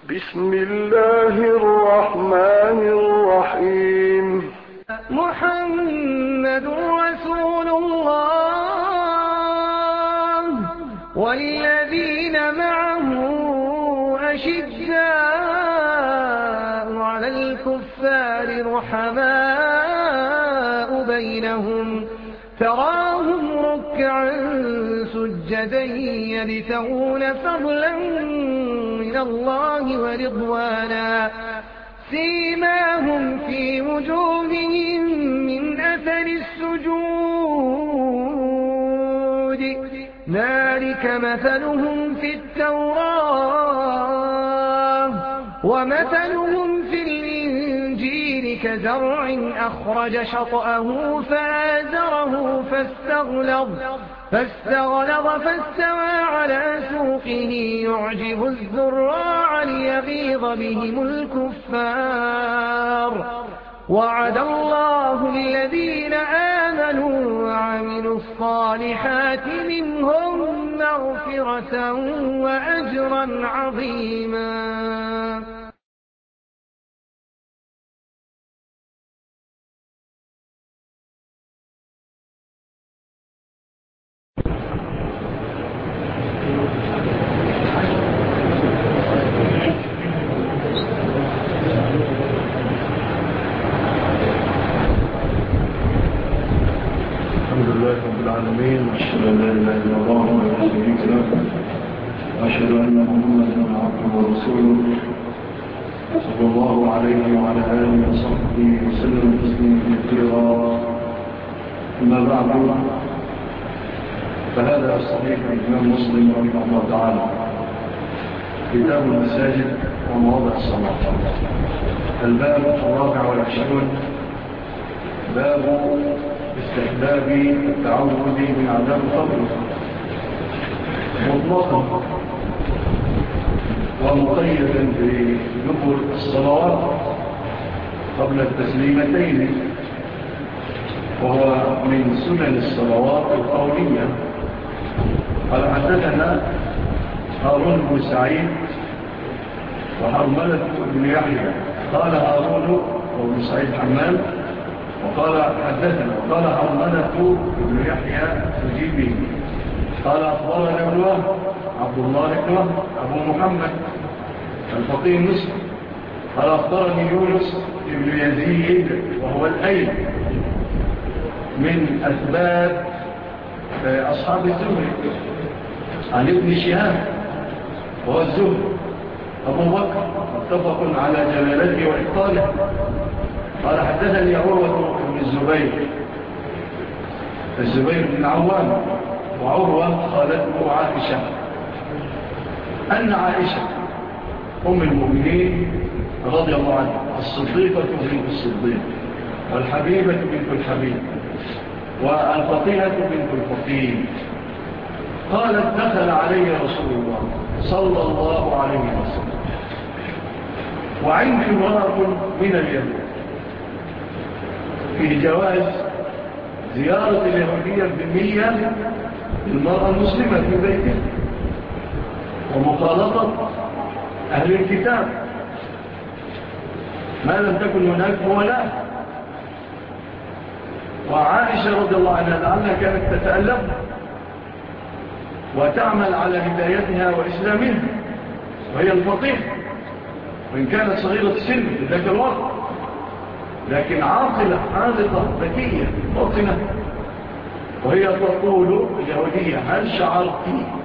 بسم الله الرحمن الرحيم. محمد رسول الله والذين معه أشداء على الكفار رحماء بينهم تراهم ركعا سجدا يبتغون فضلا من الله ورضوانا سيماهم في وجوههم من أثر السجود ذلك مثلهم في التوراة ومثلهم في الإنجيل كزرع أخرج شطأه فآزره فاستغلظ فاستوى على سوقه يعجب الزراع ليغيظ بهم الكفار وعد الله الذين آمنوا وعملوا الصالحات منهم مغفرة وأجرا عظيما. رب العالمين، وأشهد أن لا إله إلا الله وحده لا شريك له، وأشهد أن محمدا عبده ورسوله صلى الله عليه وعلى آله وصحبه وسلم تسليما كثيرا. أما بعد، فهذا صحيح الإمام مسلم رحمه الله تعالى كتاب المساجد ومواضع الصلاة، الباب 24، باب استحباب التعوذ من عذاب القبر مطلقا ومقيدا بذكر الصلوات قبل التسليمتين، وهو من سنن الصلوات القولية. قال حدثنا هارون بن سعيد وحرملة بن يحيى. قال هارون بن سعيد حمال وقال حدثنا وقال حرملة بن يحيى تجيبي قال أخبرنا ابن عبد الله بن أبو محمد الفقيه مصر قال أخبرني يونس بن يزيد وهو الأيد من أسباب أصحاب الزهري عن ابن شهاب وهو الزهري أبو بكر متفق على جلالته وإبطاله. قال حدثني عروة بن الزبير بن عوام وعروة خالته عائشة أن عائشة أم المؤمنين رضي الله عنها الصديقة بنت الصديق والحبيبة بنت الحبيب والفقيهة بنت الفقيه قالت دخل علي رسول الله صلى الله عليه وسلم وعندي امرأة من اليهود في جواز زيارة اليهودية الذمية للمرأة المسلمة في بيتها ومخالطة أهل الكتاب ما لم تكن هناك ولا. وعائشة رضي الله عنها لعلها كانت تتألم وتعمل على هدايتها وإسلامها، وهي الفقيه وإن كانت صغيرة السن في ذاك الوقت، لكن عاقلة حاذقة ذكية باطنة. وهي تقول اليهودية هل شعرت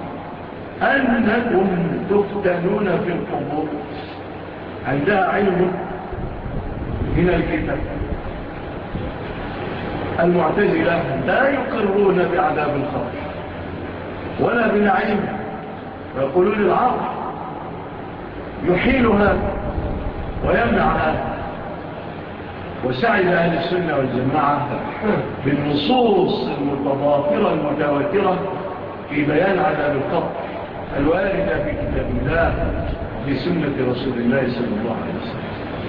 أنكم تفتنون في القبور؟ عندها علم من الكتاب. المعتزلة لا يقرون بعذاب القبر ولا بنعيم، ويقولون العقل يحيل هذا ويمنع هذا. وسعي أهل السنة والجماعة بالنصوص المتضافرة المتواترة في بيان عذاب القبر الواردة في كتاب الله وفي سنة رسول الله صلى الله عليه وسلم.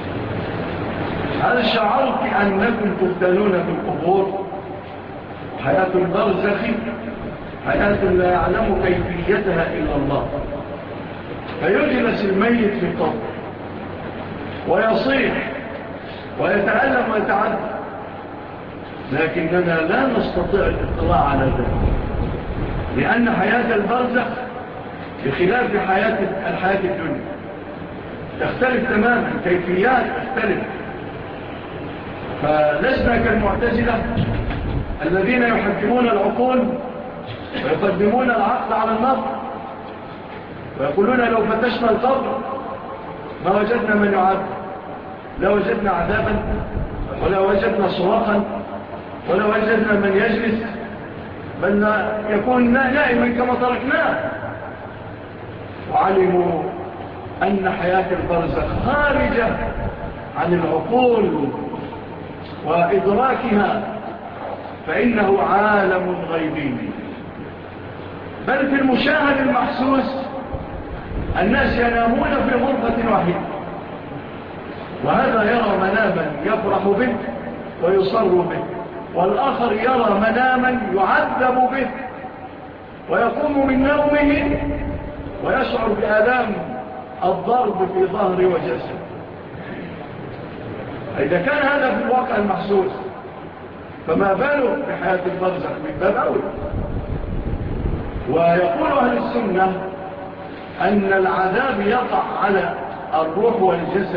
هل شعرت أنكم تفتنون في القبور؟ حياة البرزخ حياة لا يعلم كيفيتها إلا الله. فيجلس الميت في القبر ويصيح ويتألم ويتعذب، لكننا لا نستطيع الاطلاع على ذلك، لأن حياة البرزخ بخلاف الحياة الدنيا تختلف تماما، كيفيات تختلف. فلسنا كالمعتزلة الذين يحكمون العقول ويقدمون العقل على النظر، ويقولون لو فتشنا القبر ما وجدنا من يعذب، لا وجدنا عذابا ولا وجدنا صراخا ولا وجدنا من يجلس، بل يكون نائما كما تركناه. وعلموا أن حياة البرزخ خارجة عن العقول وإدراكها، فإنه عالم غيبي، بل في المشاهد المحسوس الناس ينامون في غرفة واحدة، وهذا يرى مناما يفرح به ويصر به، والآخر يرى مناما يعذب به ويقوم من نومه ويشعر بآلام الضرب في ظهر وجسد. إذا كان هذا في الواقع المحسوس فما باله بحياة البرزخ من باب أول. ويقول أهل السنة أن العذاب يقع على الروح والجسد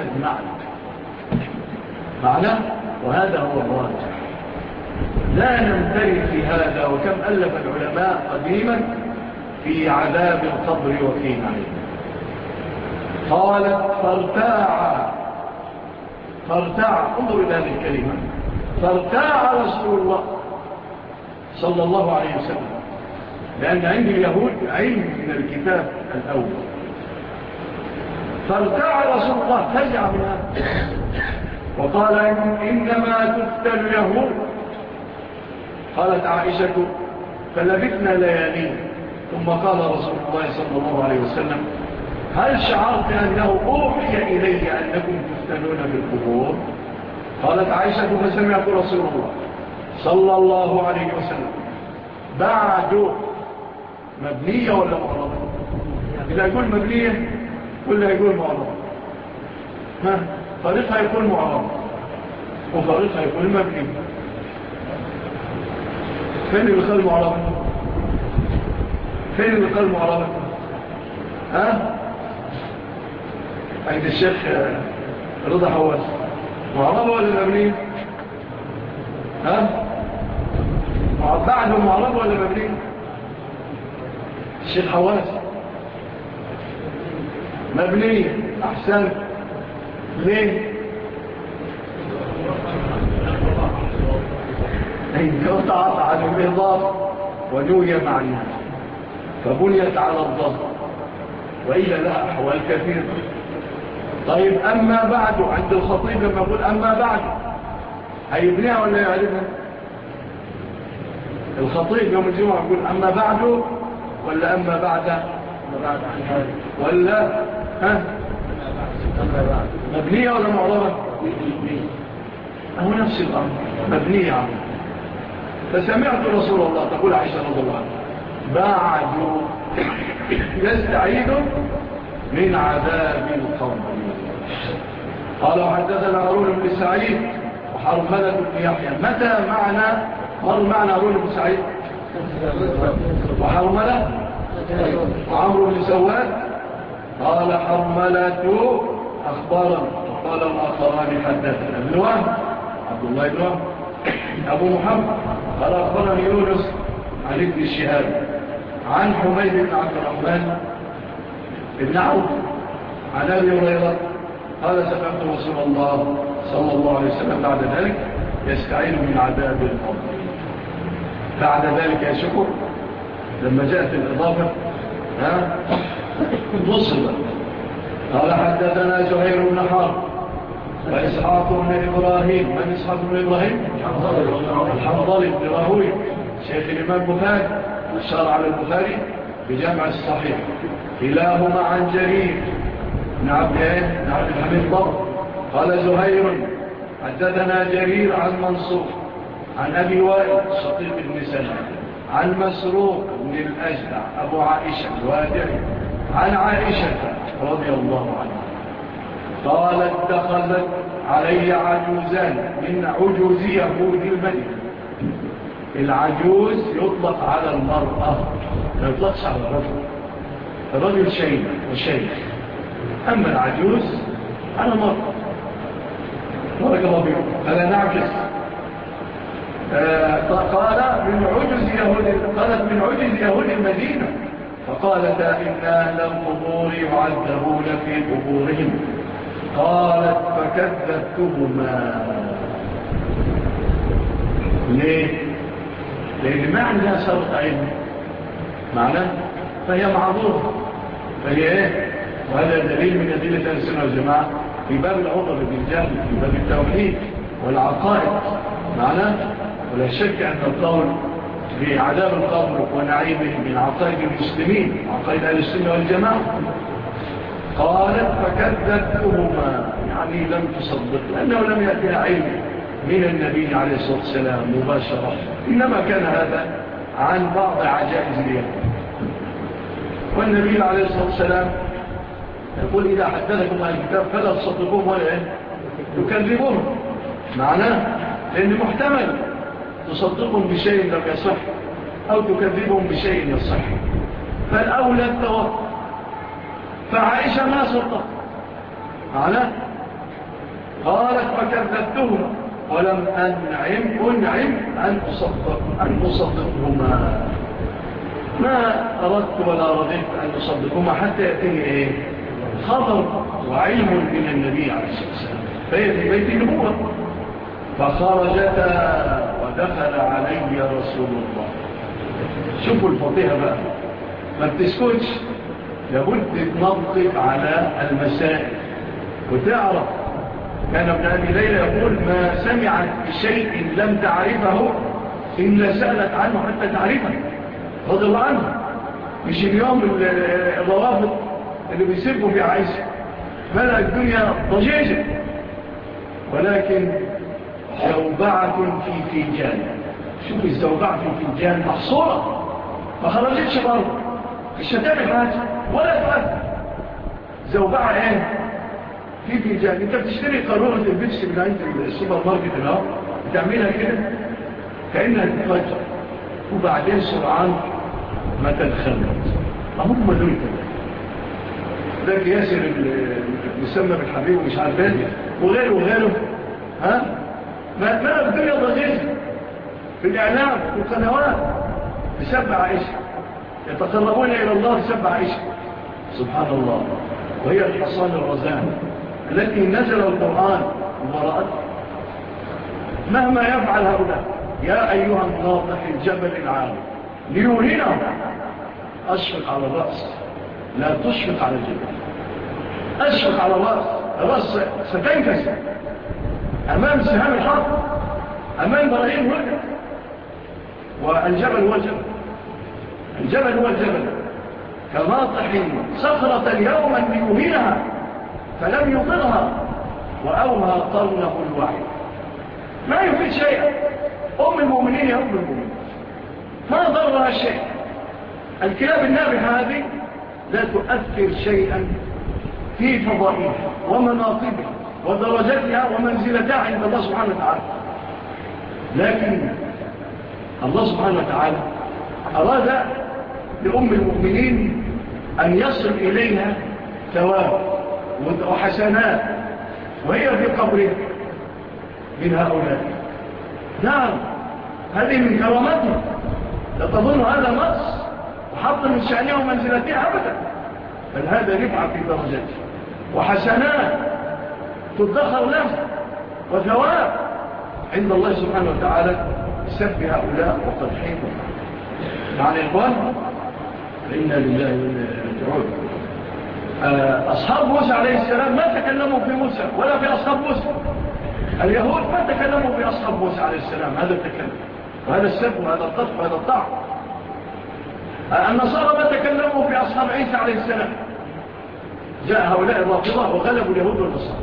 معنا، وهذا هو الراجح، لا نمتري في هذا. وكم ألف العلماء قديما في عذاب القبر وفي نعيم. قالت فارتاع انظر إلى هذه الكلمة، فارتاع رسول الله صلى الله عليه وسلم، لأن عند اليهود علم من الكتاب الأول. فارتاع رسول الله، فزع منها وقال إنما تفتن اليهود. قالت عائشة فلبثنا ليالين، ثم قال رسول الله صلى الله عليه وسلم هل شعرت أنه أوحي إلي أنكم تفتنون في القبور؟ قالت عائشة فسمعت رسول الله صلى الله عليه وسلم بعد مبنية ولا معرضة؟ إذا يقول مبنية ولا يقول معرضة؟ طريقها يقول معرضة وطريقها يقول مبنية. فين اللي قال معرضة؟ فين اللي قال معرضة؟ عند الشيخ رضا حواس معرضة ولا مبنية؟ بعده معرضة ولا مبنية؟ الشيخ حواس مبنية. أحسن. ليه؟ انقطعت عن الإضافة ونوي معناها فبنيت على الضبط، وإلا لها أحوال كثيرة. طيب أما بعد عند الخطيب لما يقول أما بعد هيبنيها ولا يعرفها؟ الخطيب يوم الجمعة يقول أما بعد ولا أما بعد ولا مبنية ولا معرضة؟ هو نفس الأمر مبنية عنه. فسمعت رسول الله تقول عائشة رضي الله عنها بعد يستعيد من عذاب القبر. قال وحدثنا هارون بن سعيد وحرملة بن يحيى. متى معنى هارون بن سعيد وحرملة وعمرو بن سواد؟ قال حرملة أخبارا وقال الآخران حدثنا ابن وهب عبد الله بن وهب أبو محمد قال أخبرني يونس عن ابن الشهاب عن حميد بن عبد الرحمن بن عوف عن أبي هريرة قال سمعت رسول الله صلى الله عليه وسلم بعد ذلك يستعين من عذاب القبر. بعد ذلك يا شكر لما جاءت الإضافة نصبت. قال حدثنا زهير بن حرب وإسحاق بن إبراهيم. من إسحاق بن إبراهيم؟ الحنظلي بن راهويه شيخ الإمام البخاري، أشار على البخاري بجامع الصحيح. كلاهما عن جرير بن عبد الحميد ضبط. قال زهير حدثنا جرير عن منصور عن أبي وائل شقيق بن سلمة عن مسروق بن الأجدع أبو عائشة الوادعي عن عائشة رضي الله عنها قالت دخلت علي عجوزان من عجوز يهود المدينة. العجوز يطلق على المرأة، لا يطلقش على الرجل. الرجل شيء وشيء، أما العجوز على مرأة. بارك الله فيكم. فلا نعكس. قالت من عجز يهود المدينة. فقالت إن أهل القبور يعذبون في قبورهم. قالت فكذبتهما. ليه؟ لأن ما عندها سبق علم معناه، فهي معذورة، فهي إيه؟ وهذا دليل من أدلة أهل السنة والجماعة في باب العذر بالجهل، في باب التوحيد والعقائد معناه. ولا شك أن القول بعذاب القبر ونعيمه من عقائد المسلمين، عقائد أهل السنة والجماعة. قالت فكذبتهما، يعني لم تصدق، لأنه لم يأتها علم من النبي عليه الصلاة والسلام مباشرة، إنما كان هذا عن بعض عجائز اليهود. والنبي عليه الصلاة والسلام يقول إذا حدثكم عن الكتاب فلا تصدقوهم ولا تكذبوهم. معناه لأن محتمل تصدقهم بشيء لم يصح أو تكذبهم بشيء يصح، فالأولى التوقف. فعائشة ما صدق معناه. قالت فكذبتهما ولم أنعم أن أصدقهما. ما أردت ولا رضيت أن أصدقهما حتى يأتيني إيه؟ خبر وعلم من النبي عليه الصلاة والسلام. فهي في بيت النبوة. فخرجتا ودخل علي رسول الله. شوفوا الفضيحة بقى، ما بتسكتش، لابد تنطق على المسائل وتعرف. كان ابن أبي ليلى يقول ما سمعت بشيء لم تعرفه إلا سألت عنه حتى تعرفه، رضي الله عنه. مش اليوم الروافض اللي بيسبوا في عائشة ملأ الدنيا ضجيجة، ولكن زوبعة في فنجان. شوف الزوبعة في فنجان محصورة ما خرجتش بره، مش هتعمل حاجة ولا تؤثر. زوبعة ايه في فنجان. انت بتشتري قارورة البيبسي من عند السوبر ماركت النهار، بتعملها كده كأنها تتفجر، وبعدين سرعان ما تنخمت. هم دول كده. ده ياسر المسمى بالحبيب ومش عارفين وغيره وغيره. ها ما الدنيا ضجيجة في الإعلام والقنوات بسبب عائشة، يتقربون إلى الله بسبب عائشة. سبحان الله. وهي الحصان الرزان التي نزل القرآن وراءته. مهما يفعل هؤلاء يا أيها الناطح الجبل العالي ليرينا. أشفق على الرأس لا تشفق على الجبل. أشفق على الرأس ستنكسر أمام سهام الحرب، أمام براهين الوجه. والجبل هو الجبل، الجبل هو الجبل. كناطح صخرة يوما ليهينها فلم يطلها وأوهى قرنه الوحي. ما يفيد شيئا. أم المؤمنين يا أم المؤمنين ما ضرها شيء. الكلاب النابحة هذه لا تؤثر شيئا في فضائها ومناصبها ودرجتها ومنزلتها عند الله سبحانه وتعالى. لكن الله سبحانه وتعالى أراد لأم المؤمنين أن يصل إليها ثواب وحسنات وهي في قبرها من هؤلاء. نعم هذه من كرامتها، لا تظن هذا نقص وحط من شأنها ومنزلتها أبدا، بل هذا رفعة في درجته وحسنات تدخر له وثواب عند الله سبحانه وتعالى بسبب هؤلاء وقدحهم. معنى إخوان إنا لله وإنا إليه راجعون. أصحاب موسى عليه السلام ما تكلموا في موسى ولا في أصحاب موسى. اليهود ما تكلموا في أصحاب موسى عليه السلام، هذا التكلم وهذا السب وهذا القذف وهذا الطعن. النصارى ما تكلموا في أصحاب عيسى عليه السلام. جاء هؤلاء الرافضة وغلبوا اليهود والنصارى.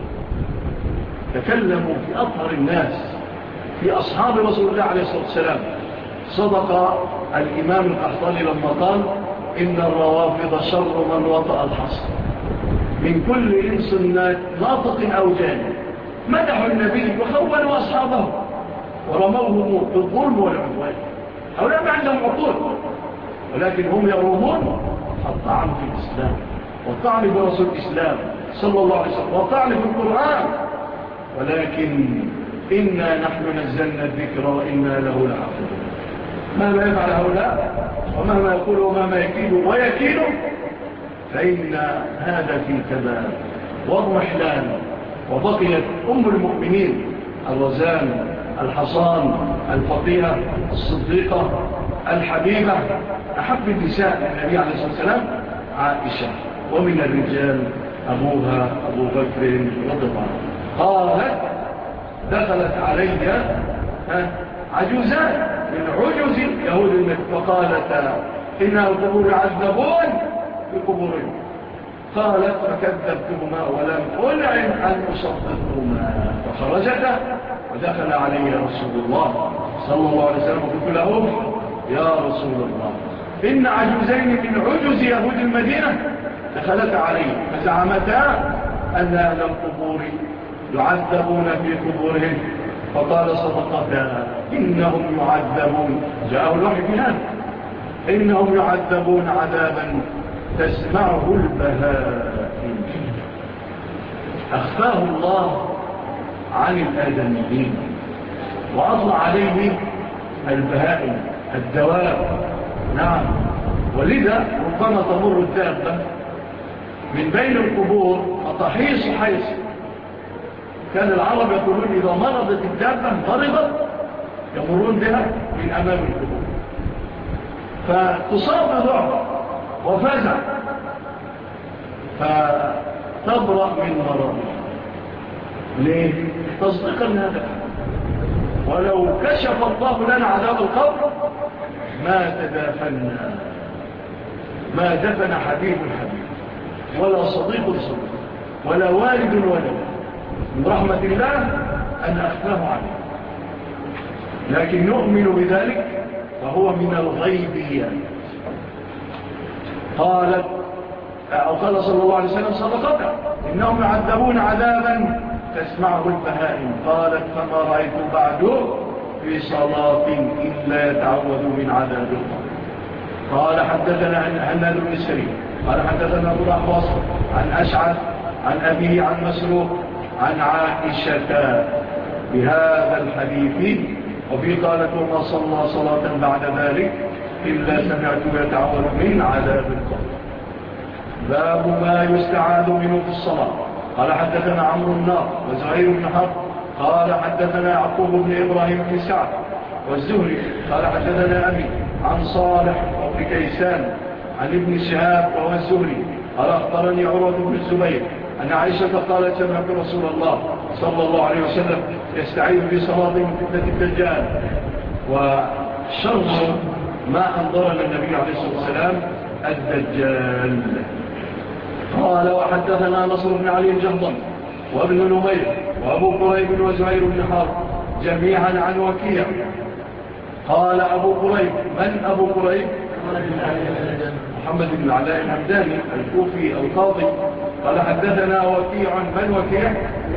تكلموا في أطهر الناس في أصحاب رسول الله عليه الصلاة والسلام. صدق الإمام القحطاني لما قال إن الروافض شر من وطأ الحصر من كل إنس ناطق أو جانب. مدحوا النبي وخونوا أصحابه ورموهم بالظلم والعدوان. هؤلاء ما عندهم عقول، ولكن هم يرومون الطعن في الإسلام والطعن برسول الإسلام صلى الله عليه وسلم والطعن في القرآن. ولكن إنا نحن نزلنا الذكر وإنا له لحافظون. مهما يفعل هؤلاء ومهما يقولوا ومهما يكيدوا ويكيدوا فإن هذا في تمام واضمحلان. وبقيت أم المؤمنين الرزان الحصان الفقيهة الصديقة الحبيبة أحب النساء للنبي عليه الصلاة والسلام عائشة، ومن الرجال أبوها أبو بكر رضي الله عنه. قالت دخلت علي عجوزان من عجوز يهود المكة فقالت إنها القبور يعذبون بقبورهم. قالت فكذبتهما ولم ألعن أن أصدقهما فخرجتا ودخل علي رسول الله صلى الله عليه وسلم وقلت له يا رسول الله إن عجوزين من عجوز يهود المدينة دخلت علي فزعمتا أن أهل القبور يعذبون في قبورهم. فقال صدقتا إنهم يعذبون، جاءوا الوحي في هذا، إنهم يعذبون عذابا تسمعه البهائم. أخفاه الله عن الآدميين وأطلع عليه البهائم الدواب. نعم، ولذا ربما تمر الدابة من بين القبور أطحيص حيث كان العرب يقولون إذا مرضت الدابة مرضت يمرون بها من أمام القبور فتصاب بضعف وفزع فتبرأ من مرضها. ليه؟ تصديقا هذا. ولو كشف الله لنا عذاب القبر ما تدافنا، ما دفن حبيب الحبيب ولا صديق صديق ولا والد ولد. من رحمة الله أن أخفاه عليه، لكن نؤمن بذلك فهو من الغيبيات. قال صلى الله عليه وسلم صدقته إنهم يعذبون عذابا تسمعه البهائم. قالت فما رأيت بعده في صلاة إلا يتعوذ من عذاب القبر. قال حدثنا هناد بن سري قال حدثنا أبو الأحوص عن أشعث عن أبيه عن مسروق عن عائشة بهذا الحديث. وفي قالت وما صلى صلاة بعد ذلك إلا سمعته يتعوذ من عذاب القبر. باب ما يستعاذ منه في الصلاة. قال حدثنا عمرو النار وزهير بن حرب قال حدثنا يعقوب بن إبراهيم بن سعد والزهري قال حدثنا أبي عن صالح وابن كيسان عن ابن شهاب وهو الزهري قال أخبرني عروة بن الزبير أن عائشة قالت سمعت رسول الله صلى الله عليه وسلم يستعيذ في صلاة من فتنة الدجال وشر ما أنظرنا النبي عليه الصلاة والسلام الدجال. قال وحدثنا نصر بن علي الجهضم وابن نمير وأبو قريب وزهير بن حرب جميعا عن وكيع. قال أبو قريب من أبو قريب؟ محمد بن علاء الهمداني الكوفي القاضي. قال حدثنا وكيع من وكيع؟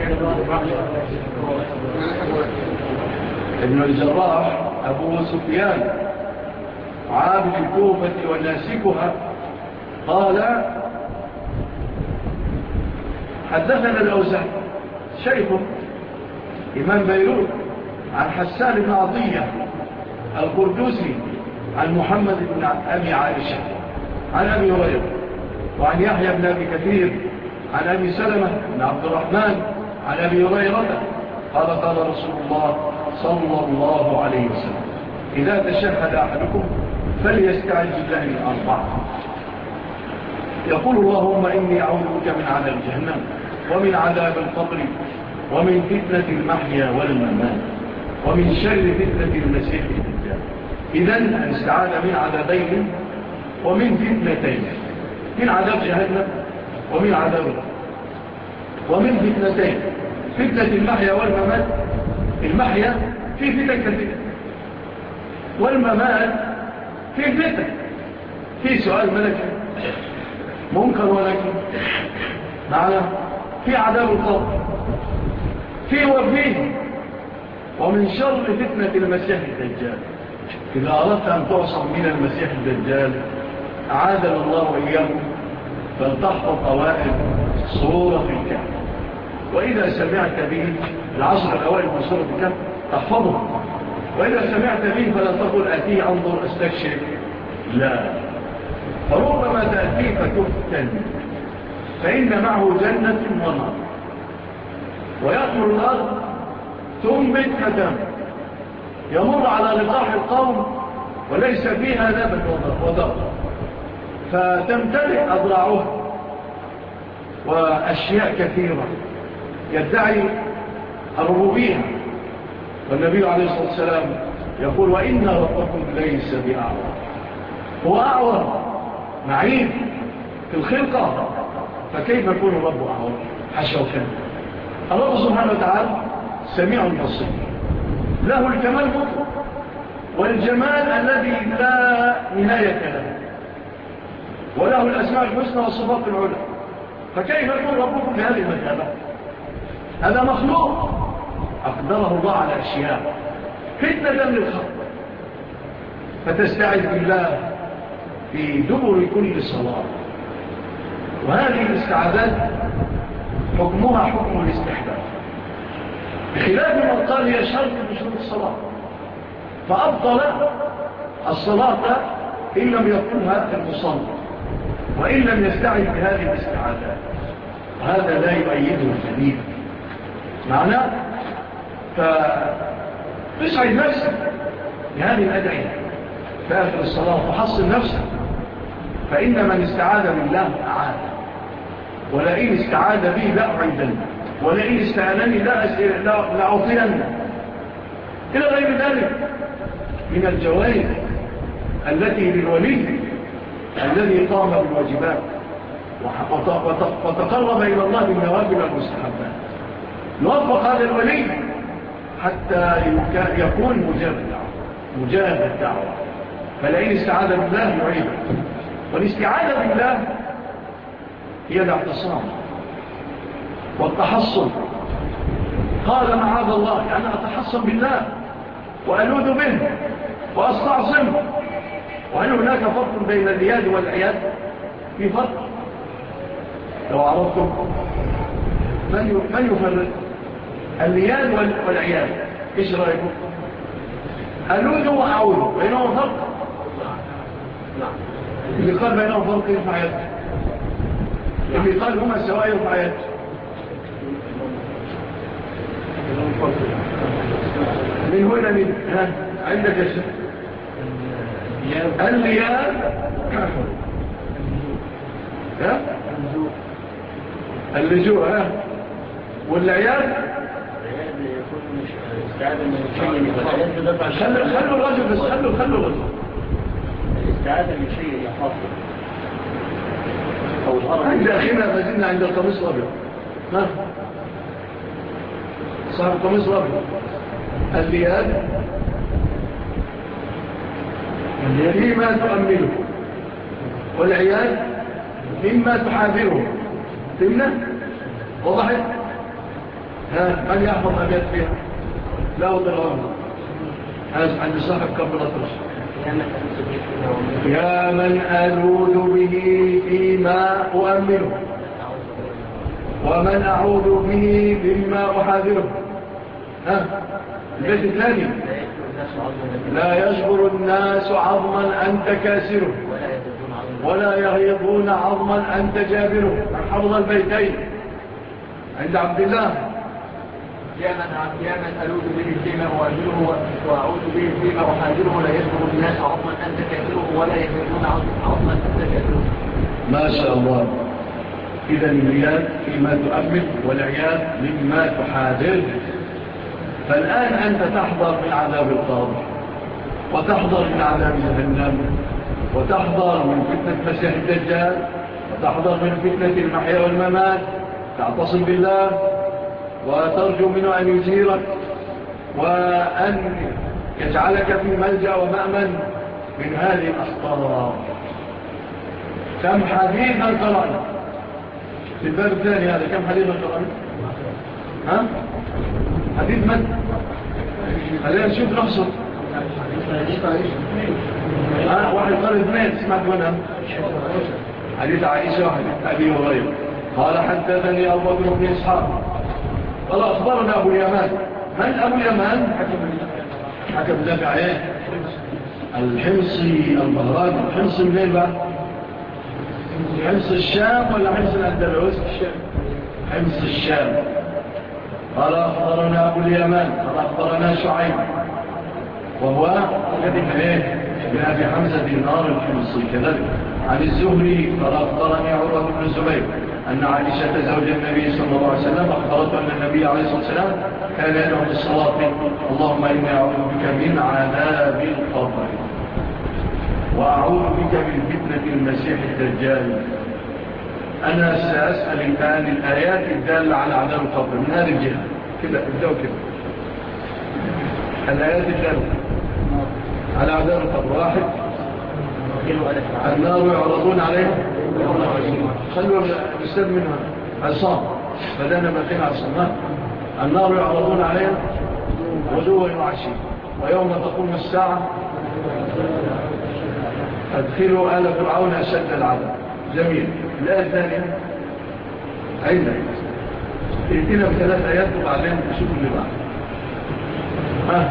ابن الجراح أبو سفيان عابد الكوفة وناسكها. قال حدثنا الأوزاعي شيخ إمام بيروت عن حسان بن عطية القردوسي عن محمد بن أبي عائشة عن أبي هريرة وعن يحيى بن أبي كثير عن أبي سلمة بن عبد الرحمن عن أبي هريرة قال قال رسول الله صلى الله عليه وسلم إذا تشهد أحدكم فليستعذ بالله من 4. يقول اللهم إني أعوذ بك من عذاب جهنم ومن عذاب القبر ومن فتنة المحيا والممات ومن شر فتنة المسيح الدجال. إذن الاستعاذة من عذابين ومن فتنتين، من عذاب جهنم ومن عذاب القبر ومن فتنتين، فتنة المحيا والممات. المحيا في فتن كثير والممات في فتن في سؤال ملكي منكر ولكن معنا في عذاب القبر في وفيه ومن شر فتنة المسيح الدجال. إذا أردت أن تعصم من المسيح الدجال أعاذنا الله وإياكم فلتحفظ أوائل صورة الكهف، وإذا سمعت به العشر الأوائل من صورة الكهف تحفظه، وإذا سمعت به فلا تقل أتيه أنظر أستكشف، لا، فربما تأتيه فتفتن فإن معه جنة ونار ويأمر الأرض تنبت فتنبت، يمر على لقاح القوم وليس فيها نبت وضر فتمتلئ أضلاعها وأشياء كثيرة يدعي الربوبية. والنبي عليه الصلاة والسلام يقول وإن ربكم ليس بأعور، هو أعور معين في الخلقة، فكيف يكون الرب أعور؟ حاشا وكلا. الله سبحانه وتعالى سميع بصير، له الكمال المطلق والجمال الذي لا نهاية له، وله الأسماء الحسنى والصفات العلى، فكيف يكون ربكم بهذه المكانة؟ هذا مخلوق أقدره الله على أشياء فتنة للخلق، فتستعذ بالله في دبر كل صلاة. وهذه الاستعاذات حكمها حكم الاستحباب، بخلاف من قال هي شرط من شروط الصلاة فأبطل الصلاة إن لم يقلها المصلي وإن لم يستعذ بهذه الاستعاذات، وهذا لا يؤيده الدليل. معناه فتسعد نفسك بهذه الأدعية في آخر الصلاة وتحصن نفسك، فإن من استعاذ بالله أعاد، ولئن استعاذ به لا أعيدن، ولئن استعانني لا أعطين، إلى غير ذلك من الجوائز التي للولي الذي قام بالواجبات وتقرب إلى الله بالنوافل والمستحبات. نوفق هذا الولي حتى يكون مجاب الدعوة. فلئن استعاذ بالله يعيده، والاستعاذة بالله هي الاعتصام والتحصن. قال معاذ الله أنا أتحصن بالله وألوذ به وأستعصم. وهل هناك فرق بين الياد والعياد؟ في فرق. لو عرفتم من يفرق الياد والعياد؟ إيش رأيكم؟ ألوذ وأعوذ بينهم فرق؟ اللي قال بينهم فرق يرفع يده، اللي قال هما سواء يرفع يده. من هنا من عندك يا شيخ الليال اللجوء والعيال خلوا الرجل بس خلوا الرجل الاستعادة من شيء يحافظ أو الهرب. عند أخينا فزلنا عند القميص الأبيض، صار القميص الأبيض الليال فيما تؤمله، والعيال مما تحاذره. فهمنا؟ وضحت؟ من يحفظ أبيات فيها؟ لا وضرهم عند صاحب قبل أطرش. يا من ألوذ به فيما أؤمله، ومن أعوذ به مما أحاذره. البيت الثاني لا يجبر الناس عظما أنت كاسره، ولا يغيظون عظما أنت جابره. من حفظ البيتين عند عبد الله يا من ألوذ به فيما أؤمله وأعوذ به فيما أحاذره، لا يجبر الناس عظما أنت كاسره، ولا يغيظون عظما أنت جابره. ما شاء الله. إذا العياد فيما تؤمل والعياد مما تحاذر. فالآن أنت تحضر من عذاب القبر، وتحضر من عذاب جهنم، وتحضر من فتنة مسيح الدجال، وتحضر من فتنة المحيا والممات. تعتصم بالله وترجو منه أن يجيرك وأن يجعلك في ملجأ ومأمن من هذه الأخطار. كم حديثا قرأنا في الباب الثاني هذا؟ كم حديثا قرأنا؟ ها؟ حديث من؟ خلينا نشوف نحصر. واحد قال اثنين، سمعت منها حديث عائشة وحديث أبي هريرة. قال حدثني أبو بكر بن إسحاق قال أخبرنا أبو اليمان. من أبو اليمان؟ حكم دافع ايه؟ الحمصي البهراني. الحمصي منين بقى؟ حمص الشام ولا حمص الأندلس؟ حمص الشام. قال أخبرنا أبو اليمان قال أخبرنا شعيب وهو ابن أبي حمزة دينار الحمصي كذلك عن الزهري قال أخبرني عروة بن الزبير أن عائشة زوج النبي صلى الله عليه وسلم أخبرته أن النبي عليه الصلاة والسلام كان يدعو بالصلاة اللهم إني أعوذ بك من عذاب القبر وأعوذ بك من فتنة المسيح الدجال. أنا سأسأل الآن الآيات الدالة على عذاب القبر من هذه الجهة كده. ابدأوا كده الآيات الدالة على عذاب القبر. واحد، النار يعرضون عليه. خلوا الأستاذ منها عصام بدأنا باقين عصام. النار يعرضون عليه غدوا وعشيا ويوم تقوم الساعة أدخلوا آل فرعون أشد العذاب. جميل. الآية الثانية عندنا ائتنا بثلاث آيات وبعدين نشوف اللي بعد.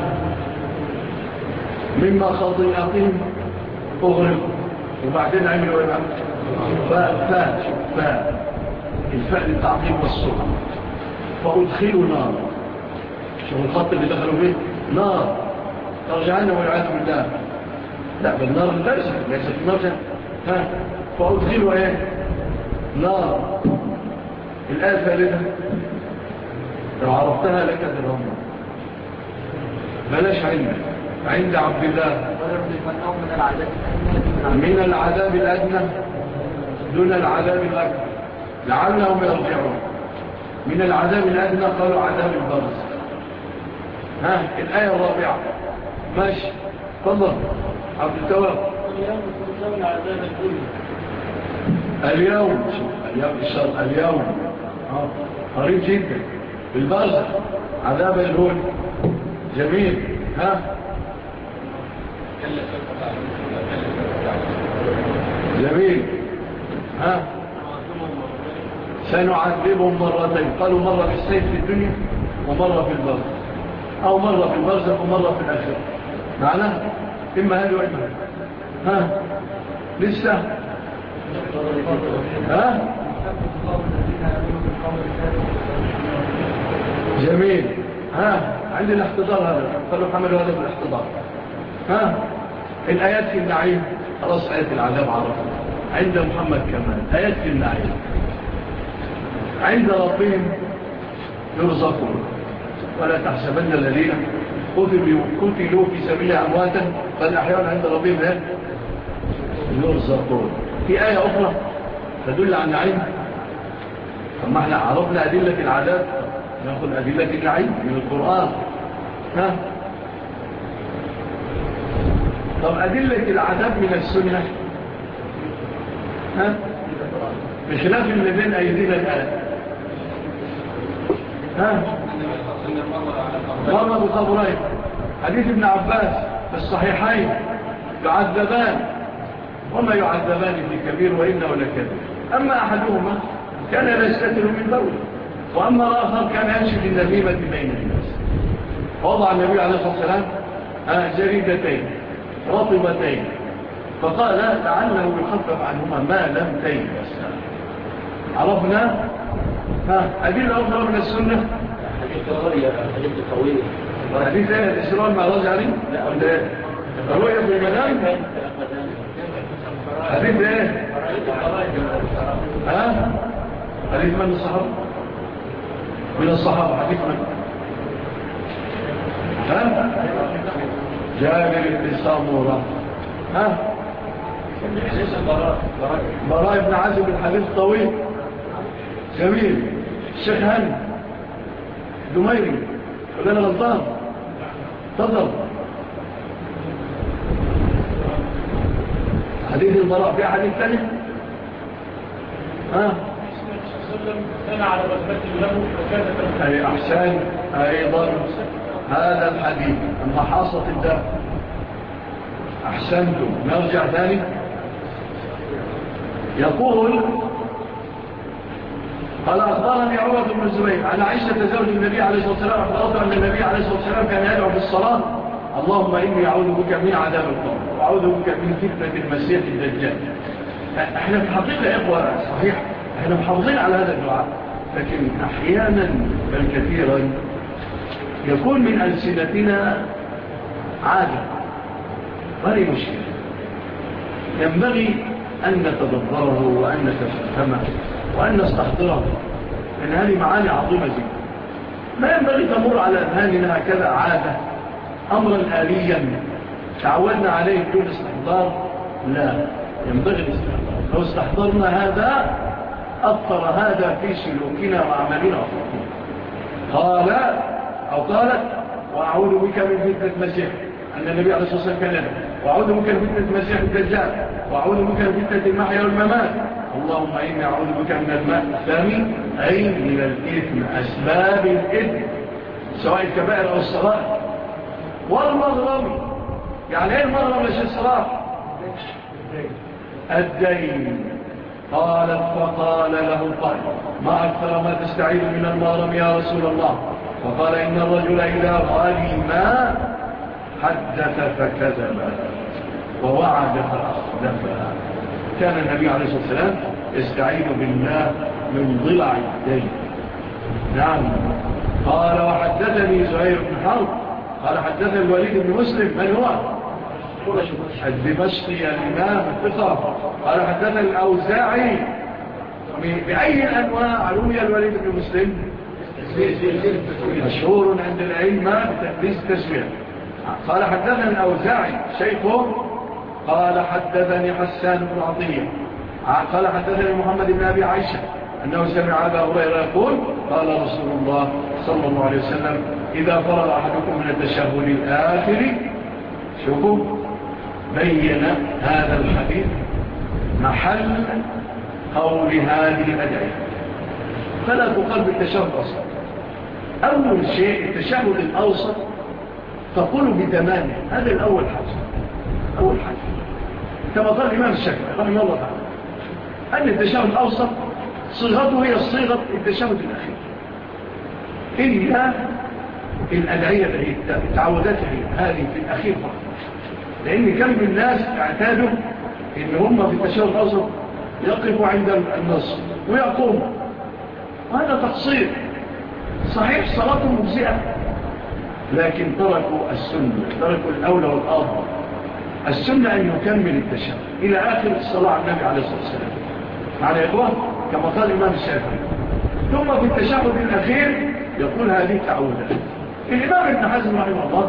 مما خطيئاتهم أغرقوا وبعدين عملوا إيه؟ الفاء للتعقيب والسرعة. فأدخلوا نار. شوف الخط اللي دخلوا فيه نار ترجعنا والعياذ بالله. لا بالنار ليست نار. فأدخلوا ايه؟ نار. الآية الثالثة لو عرفتها لك درهم بلاش عند عبد الله من العذاب الأدنى دون العذاب الأكبر لعلهم يرجعون. من العذاب الأدنى قالوا عذاب البرز. الآية الرابعة ماشي. تفضل عبد التواب. اليوم قريب جدا بالبرز عذاب الهول. جميل. جميل. سنعذبهم مرتين. قالوا مرة بالسيف في الدنيا ومرة في البرز أو مرة في البرزخ ومرة في الآخرة. معناه إما هذا وإما لسه جميل. عندنا احتضار هذا. قالوا حملوا هذا بالاحتضار. الآيات في النعيم خلاص. آيات العذاب عرفنا عند محمد كمان. آيات في النعيم عند ربهم يرزقون. ولا تحسبن الذين قتلوا في سبيل أمواتا بل أحيانا عند ربهم يرزقون. في آية أخرى تدل على النعيم. فما احنا عرفنا أدلة العذاب نأخذ أدلة النعيم من القرآن. طب أدلة العذاب من السنة بخلاف اللي بين أيدينا الآن. مرة بقبرين. حديث ابن عباس في الصحيحين يعذبان وما يعذبان في كبير وإنه لكبير. أما أحدهما كان لا يستتر من بوله وأما الآخر كان يمشي بالنميمة بين الناس. وضع النبي عليه الصلاة والسلام جريدتين رطبتين فقال لعله يخفف عنهما ما لم تيبس. عرفنا. أدلة أخرى من السنة. حديث طويل. حديث ايه؟ الإسراء المعراج عليه؟ لا. الرؤية في المنام. حديث ايه؟ حديث من الصحابة؟ من الصحابة. حديث من؟ جابر بن سمرة. براء بن عازب. الحديث طويل جميل. الشيخ هاني دميري ولا انا غلطان؟ تفضل. حديث البراء. في حديث ثاني كان على رغبة له وكانت أي أحسان أيضا هذا الحديث أما حاصة الدم أحسنتم نرجع ثاني يقول قال أخبرني عروة بن الزبير عن عائشة زوج النبي عليه الصلاة والسلام أخبرت أن النبي عليه الصلاة والسلام كان يدعو في الصلاة اللهم إني أعوذ بك من عذاب القبر وأعوذ بك من فتنة المسيح الدجال. احنا في الحقيقة يا إخوة صحيح احنا محافظين على هذا الدعاء لكن أحيانا بل كثيرا يكون من ألسنتنا عادة وهذه مشكلة ينبغي أن نتدبره وأن نتفهمه وأن نستحضره لأن هذه معاني عظيمة جدا ما ينبغي تمر على أذهاننا هكذا عادة أمرا آليا تعودنا عليه بدون استحضار لا ينبغي الاستحضار لو استحضرنا هذا أثر هذا في سلوكنا وعملنا وفقنا قال أو قالت وأعوذ بك من فتنة مسيح أن النبي عليه الصلاة والسلام كان وأعوذ بك من فتنة مسيح الدجال وأعوذ بك من فتنة المحيا والممات اللهم إني أعوذ بك من الماء الثاني أي من الإثم أسباب الإثم سواء الكبائر أو الصلاة والمغرم يعني إيه المغرم يا شيخ صلاح الدين قالت فقال له قال ما أكثر ما تستعيد من المغرم يا رسول الله فقال إن الرجل إذا غالي ما حدث فكذب ووعد فأخلفها كان النبي عليه الصلاة والسلام يستعيد بالله من ضلع الدين نعم قال وحدثني زهير بن حرب قال حدثني الوليد بن مسلم من هو الدمشقي الإمام الثقة قال حدثني الأوزاعي بأي الأنواع روي الوليد بن مسلم مشهور عند العلم بتدليس التسمية قال حدثني الأوزاعي شيخه قال حدثني حسان بن عطية قال حدثني محمد بن أبي عائشة أنه سمع أبا هريرة يقول قال رسول الله صلى الله عليه وسلم إذا فرغ أحدكم من التشهد الآخر شوفوا بين هذا الحديث محل قول هذه الأدعية فلا تقال بالتشهد الأوسط أول شيء التشهد الأوسط تقول بتمامه هذا الأول حاجة أول حاجة كما قال الإمام الشافعي رحمه الله تعالى أن التشهد الأوسط صيغته هي صيغة التشهد الأخير إلا الأدعية التعودات هذه في الأخير فقط لأن كم من الناس اعتادوا إن هم في التشهد الأوسط يقفوا عند النص ويقوموا وهذا تقصير صحيح صلاة مجزئة لكن تركوا السنة تركوا الأولى والأفضل السنة أن يكمل التشهد إلى آخر الصلاة على النبي عليه الصلاة والسلام معنى يا إخوان كما قال الإمام الشافعي ثم في التشهد الأخير يقول هذه تعودة الإمام ابن حزم رحمه الله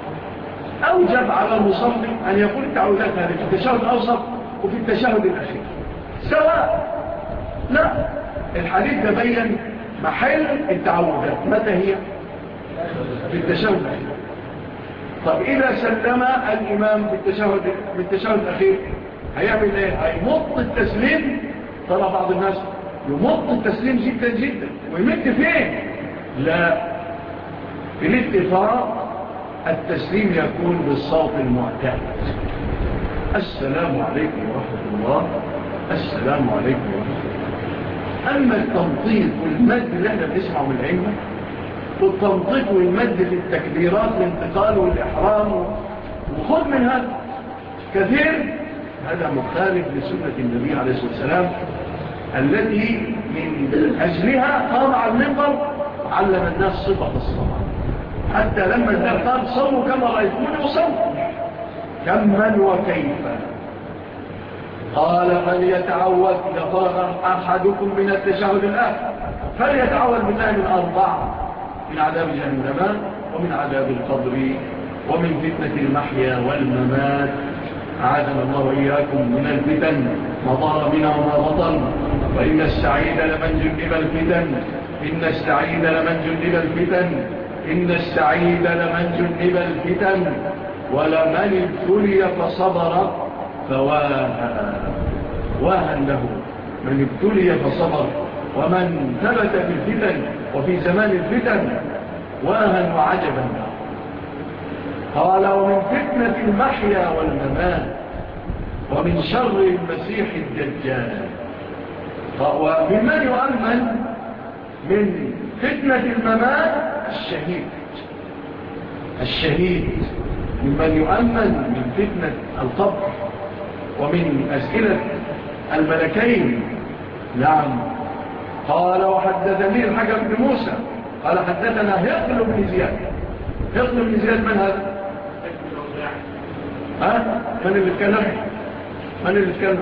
أوجب على المصلي أن يقول التعودات هذه في التشهد الأوسط وفي التشهد الأخير سواء لا الحديث تبين محل التعودات متى هي في التشهد الأخير طب إذا سلم الإمام بالتشهد الأخير هيعمل إيه؟ هيمط التسليم ترى بعض الناس يمط التسليم جدا جدا ويمد فين؟ لا في الاتفاق التسليم يكون بالصوت المعتاد السلام عليكم ورحمة الله السلام عليكم ورحمة الله أما التنطيق والمد اللي احنا بنسمعه من العلم والتنطيق والمد في التكبيرات الانتقال والإحرام وخذ من هذا كثير هذا مخالف لسنة النبي عليه الصلاة والسلام التي من أجلها قام على المنبر علم الناس صفة الصلاة حتى لما قال صلوا كما رأيتموني وصلوا كما وكيفا قال فليتعوذ إذا فرغ أحدكم من التشهد الآخر فليتعوذ بالله من 4 من عذاب جهنم ومن عذاب القبر ومن فتنة المحيا والممات أعاذنا الله وإياكم من الفتن ما ظهر منها وما بطن وإن السعيد لمن جنب الفتن إن السعيد لمن جنب الفتن إن السعيد لمن جنب الفتن ولمن ابتلي فصبر فواها له من ابتلي فصبر، ومن ثبت في الفتن وفي زمان الفتن واها وعجبا. قال ومن فتنة المحيا والممات ومن شر المسيح الدجال. وممن يؤمن من فتنة الممات الشهيد ممن يؤمن من فتنة القبر ومن أسئلة الملكين. نعم. قال وحدثني الحكم بن موسى قال حدثنا هقل بن زياد. هقل بن زياد من هذا؟ من اللي اتكلم؟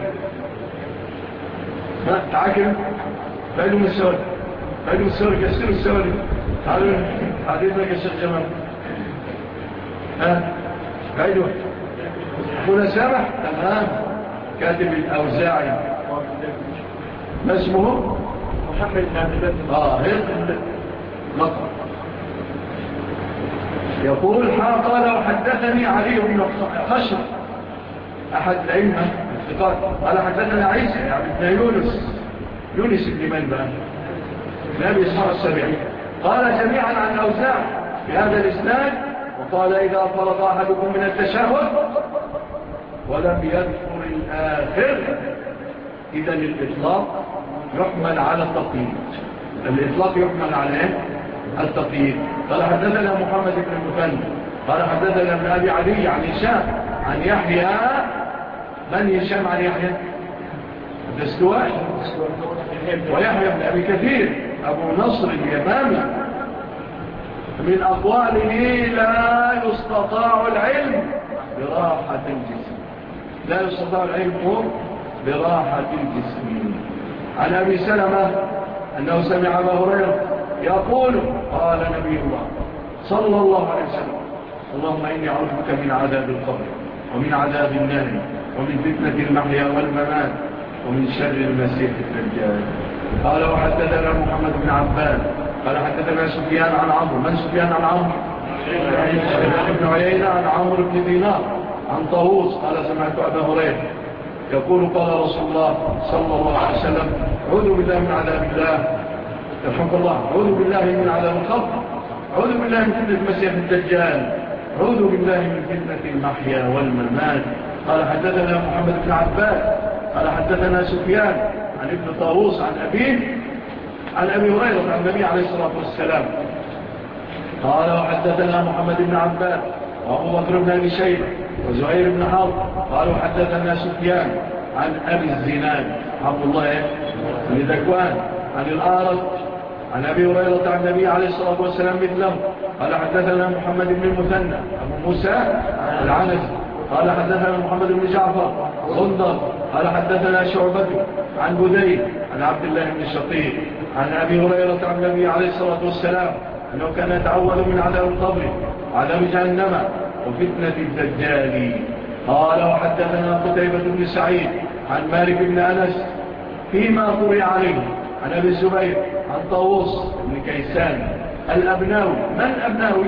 تعاكم بعيدوا من السؤال، كسروا السؤال. تعالوا حديثنا كسر جمال. بعيدوا أخونا سامح. تمام. كاتب الأوزاعي ما اسمه؟ محمد بن عبد الله. هيك لقب. يقول قال وحدثني علي بن خشر أحد الأئمة الثقات قال حدثنا عيسى بن يونس بن من بقى نبي إسحاق السبيعي قال جميعا عن أوزاع في هذا الإسناد. وقال إذا فرغ أحدكم من التشهد ولم يذكر الآخر إذا الإطلاق يحمل على التقييد. الإطلاق يحمل على التقييد. قال حدثنا محمد بن المثنى قال حدثنا ابن أبي علي عن هشام عن يحيى. من هشام عن يحيى؟ الدستوائي. ويحيى بن أبي كثير أبو نصر اليمامي من أقواله لا يستطاع العلم براحة الجسم. لا يستطاع العلم براحة الجسم. عن أبي سلمة أنه سمع أبا هريرة يقول قال نبي الله صلى الله عليه وسلم اللهم إني أعوذ بك من عذاب القبر ومن عذاب النار ومن فتنة المحيا والممات ومن شر المسيح الدجال. قال وحدثنا محمد بن عباد قال حدثنا سفيان عن عمرو. من سفيان عن عمرو؟ ابن عيينة عن عمرو بن دينار عن طاووس قال سمعت أبا هريرة يقول قال رسول الله صلى الله عليه وسلم أعوذ بالله من عذاب الله يرحمك الله. أعوذ بالله من عذاب القبر. أعوذ بالله من فتنة المسيح الدجال. أعوذ بالله من فتنة المحيا والممات. قال حدثنا محمد بن عباد قال حدثنا سفيان عن ابن طاووس عن أبيه عن أبي هريرة عن النبي عليه الصلاة والسلام قال وحدثنا محمد بن عباد وأبو بكر بن أبي شيبة وزهير بن حرب قالوا حدثنا سفيان عن أبي الزناد عبد الله بن ذكوان عن الأعرج عن أبي هريرة عن النبي عليه الصلاة والسلام مثله. قال حدثنا محمد بن المثنى أبو موسى العنزي قال حدثنا محمد بن جعفر غندر قال حدثنا شعبة عن بديل عن عبد الله بن شقيق عن أبي هريرة عن النبي عليه الصلاة والسلام أنه كان يتعوذ من عذاب القبر وعذاب جهنم وفتنة الدجال. قال وحدثنا قتيبة بن سعيد عن مالك بن أنس فيما قرئ عليه عن أبي الزبير عن طاووس بن كيسان الأبناوي. من أبناوي؟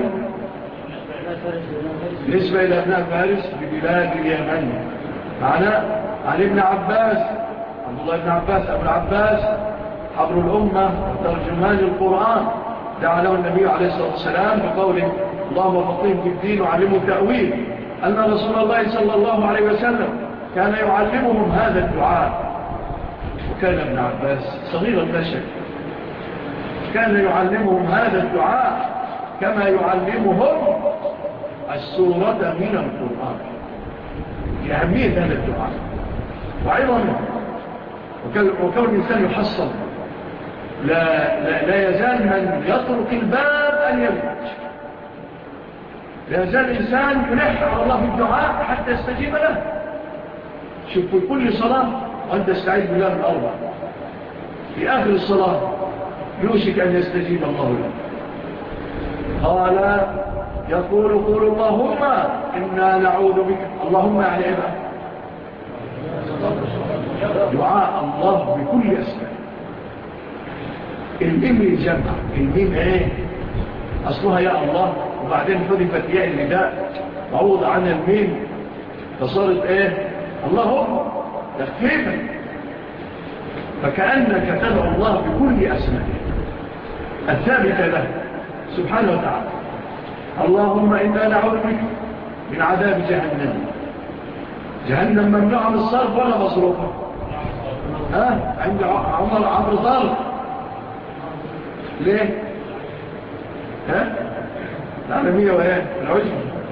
نسبة إلى أبناء فارس ببلاد اليمن. معنا عن ابن عباس عبد الله بن عباس أبو العباس حبر الأمة ترجمان القرآن دعا له النبي عليه الصلاة والسلام بقوله اللهم فقهه في الدين وعلمه التأويل أن رسول الله صلى الله عليه وسلم كان يعلمهم هذا الدعاء. وكان ابن عباس صغيرا لا شك كان يعلمهم هذا الدعاء كما يعلمهم السورة من القرآن لأهمية هذا الدعاء وعظمه. وكون الإنسان يحصل لا يزال من يطرق الباب أن يلج. لا يزال الإنسان يلح على الله في الدعاء حتى يستجيب له. شوف في كل صلاة وأنت استعيد بالله من أربع في آخر الصلاة يوشك أن يستجيب الله له. قال يقول اللهم إنا نعوذ بك. اللهم يعني إيه بقى؟ دعاء الله بكل أسماء. الميم الجمع الميم ايه اصلها يا الله وبعدين حذفت ياء النداء معوض عن الميم فصارت ايه اللهم تخفيفا. فكأنك تدعو الله بكل أسمائه الثابتة له سبحانه وتعالى. اللهم إنا نعوذ بك من عذاب جهنم. جهنم ممنوعة من الصرف ولا مصروفة؟ عند عمر صرف ليه؟ العالمية وإيه؟ العجب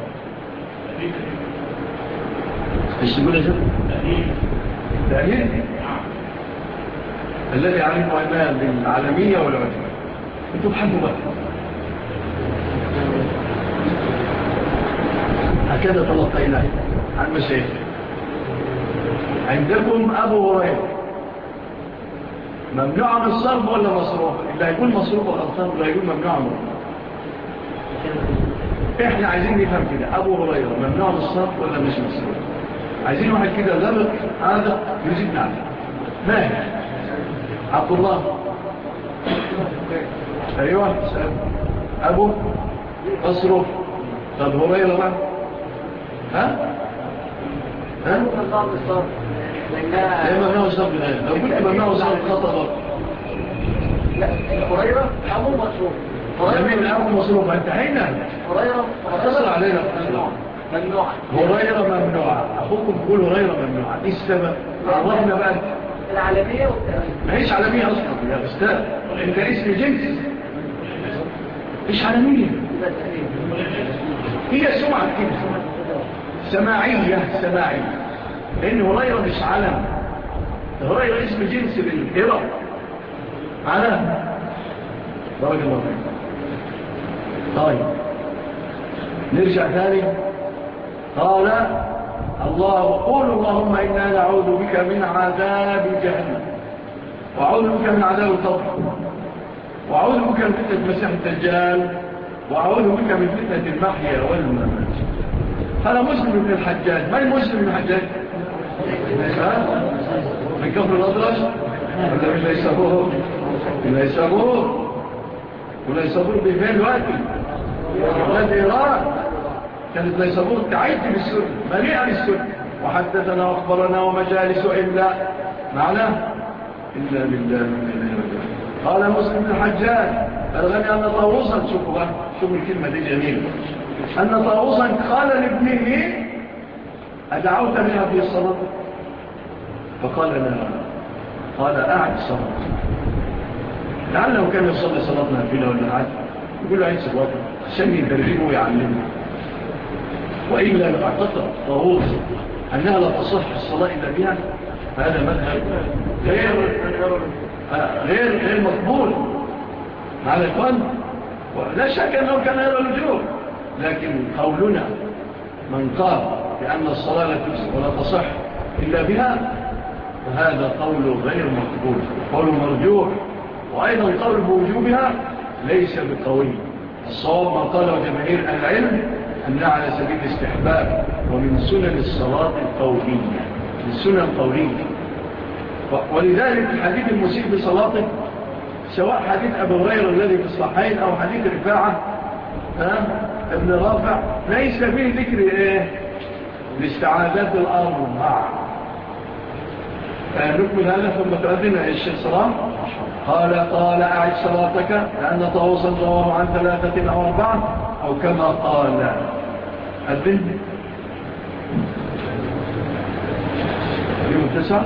ايش تقول يا شيخ؟ تأليل الذي علمه أنها بالعالمية والعجب. انتوا بحبوا بقى هكذا تلقينا عن مشايخ. عندكم أبو هريرة ممنوع من الصرف ولا مصروف؟ اللي هيكون مصروف ولا الصرف اللي هيكون ممنوع من الصرف. احنا عايزين نفهم كده، أبو هريرة ممنوع من الصرف ولا مش مصروف؟ عايزين واحد كده لبق هذا يزيد نعم. ما هي عبد الله؟ ايوه أبو مصروف. طب هريرة بقى ليه ممنوع الصرف؟ لو كنت ممنوع الصرف خطأ لا هريرة أبو مصروف. جميل أبو مصروف انتهينا. هريرة اتصل علينا ممنوع. هريرة ممنوعة. أخوكم بيقول هريرة ممنوعة. إيه السبب؟ عرفنا بقى العالمية والتأمين. ما هيش عالمية أصلا يا أستاذ، أنت اسم جنس مش عالمية. هي سمعة كده سماعية لأن هريرة مش علم. هريرة اسم جنس بالهرة علم. بارك الله فيك. طيب نرجع ثاني. قال قول اللهم إنا نعوذ بك من عذاب جهنم وأعوذ بك من عذاب القبر وأعوذ بك من فتنة المسيح الدجال وأعوذ بك من فتنة المحيا والممات. هذا مسلم بن الحجاج. من مسلم بن الحجاج؟ من كفر الأطرش ولا من ليسابور؟ من ليسابور بفين الوقت ولاد إيران كانت ليسابور تعيد بالسنة مليئة بالسنة. وحدثنا وأخبرنا ومجالس إلا معناه إلا بالله. قال مسلم بن الحجاج بلغني أن طاووسا شوفوا الكلمة دي جميلة. أن طاووسا قال لابنه أدعوت بها في الصلاة؟ فقال لا. قال أعد الصلاة. لعله كان يصلي صلاة نافلة ولا عاد يقول له عيد صلاة عشان يدربه ويعلمه. وإلا لو اعتقد طاووس أنها لا تصح الصلاة إلا بها هذا مذهب غير مقبول مع الإخوان. ولا شك أنه كان يرى الوجوب، لكن قولنا من قال بأن الصلاة لا تجزي ولا تصح إلا بها فهذا قول غير مقبول، قول مرجوح. وأيضا قول بوجوبها ليس بقوي. الصواب ما قاله جماهير العلم أنها على سبيل الاستحباب ومن سنن الصلاة القولية، من سنن قولية. ولذلك الحديث المسيء بصلاته سواء حديث أبو هريرة الذي في الصحيحين أو حديث رفاعة ابن رافع ليس فيه ذكر الاستعاذات الأربع. نكمل هذا ثم تؤذن الشيخ صلاة. قال أعد صلاتك لأن طاووسا رواه عن 3 أو 4 أو كما قال. أذن يوم 9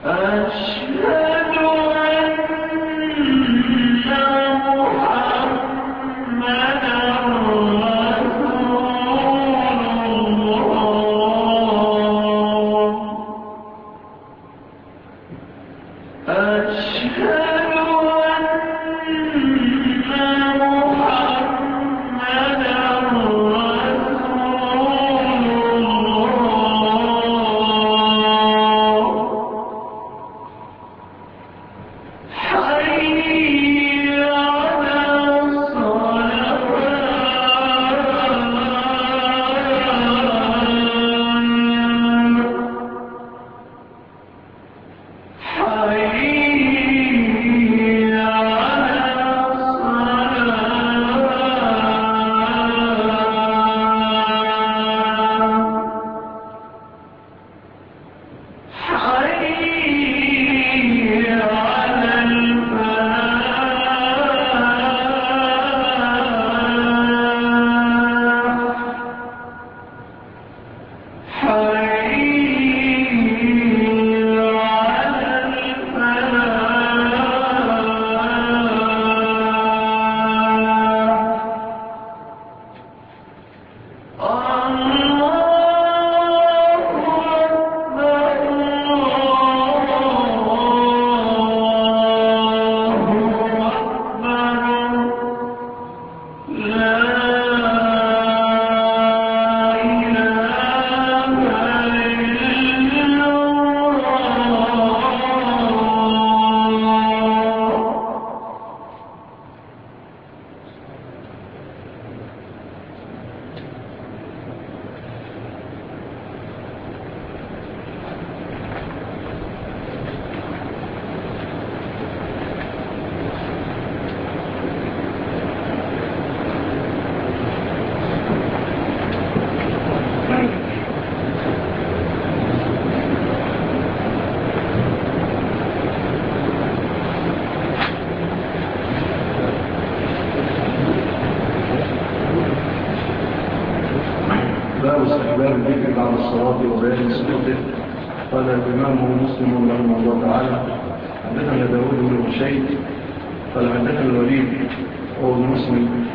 استحباب الذكر بعد الصلاة وبيان سنته. قال الإمام مسلم رحمه الله تعالى: حدثنا داود بن بشير قال حدثنا الوليد هو مسلم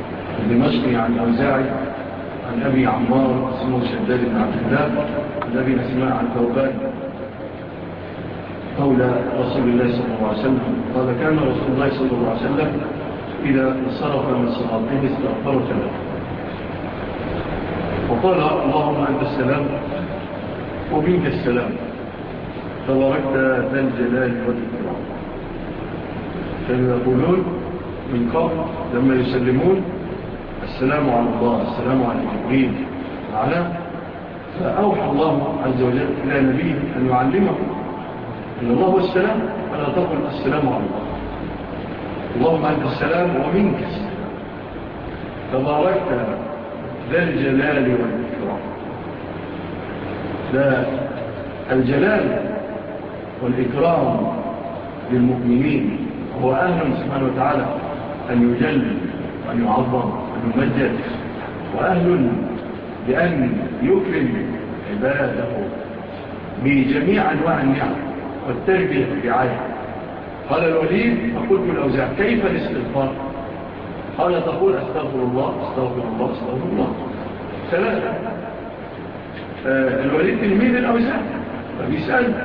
الدمشقي عن الأوزاعي عن أبي عمار اسمه شداد بن عبد الله الذي نسمع عن ثوبان قول رسول الله صلى الله عليه وسلم قال: كان رسول الله صلى الله عليه وسلم إذا انصرف من صلاته استغفر ثلاثة وقال: اللهم أنت السلام ومنك السلام تباركت ذا الجلال والإكرام. كانوا يقولون من قبل لما يسلمون: السلام على الله، السلام على جبريل معنا. فأوحى الله عز وجل إلى نبيه أن يعلمه أن الله هو السلام، فلا تقل السلام على الله. اللهم أنت السلام ومنك السلام تباركت ذا الجلال والإكرام. ذا الجلال والإكرام للمؤمنين هو أهل سبحانه وتعالى أن يجل وأن يعظم وأن يمجد، وأهل بأن يكرم عباده بجميع أنواع النعم والتربية والرعاية. قال الوليد: فقلت الأوزاع: كيف الاستغفار؟ قال: تقول أستغفر الله أستغفر الله أستغفر الله ثلاثة. الوليد تلميذ الأوزاع فبيسأل.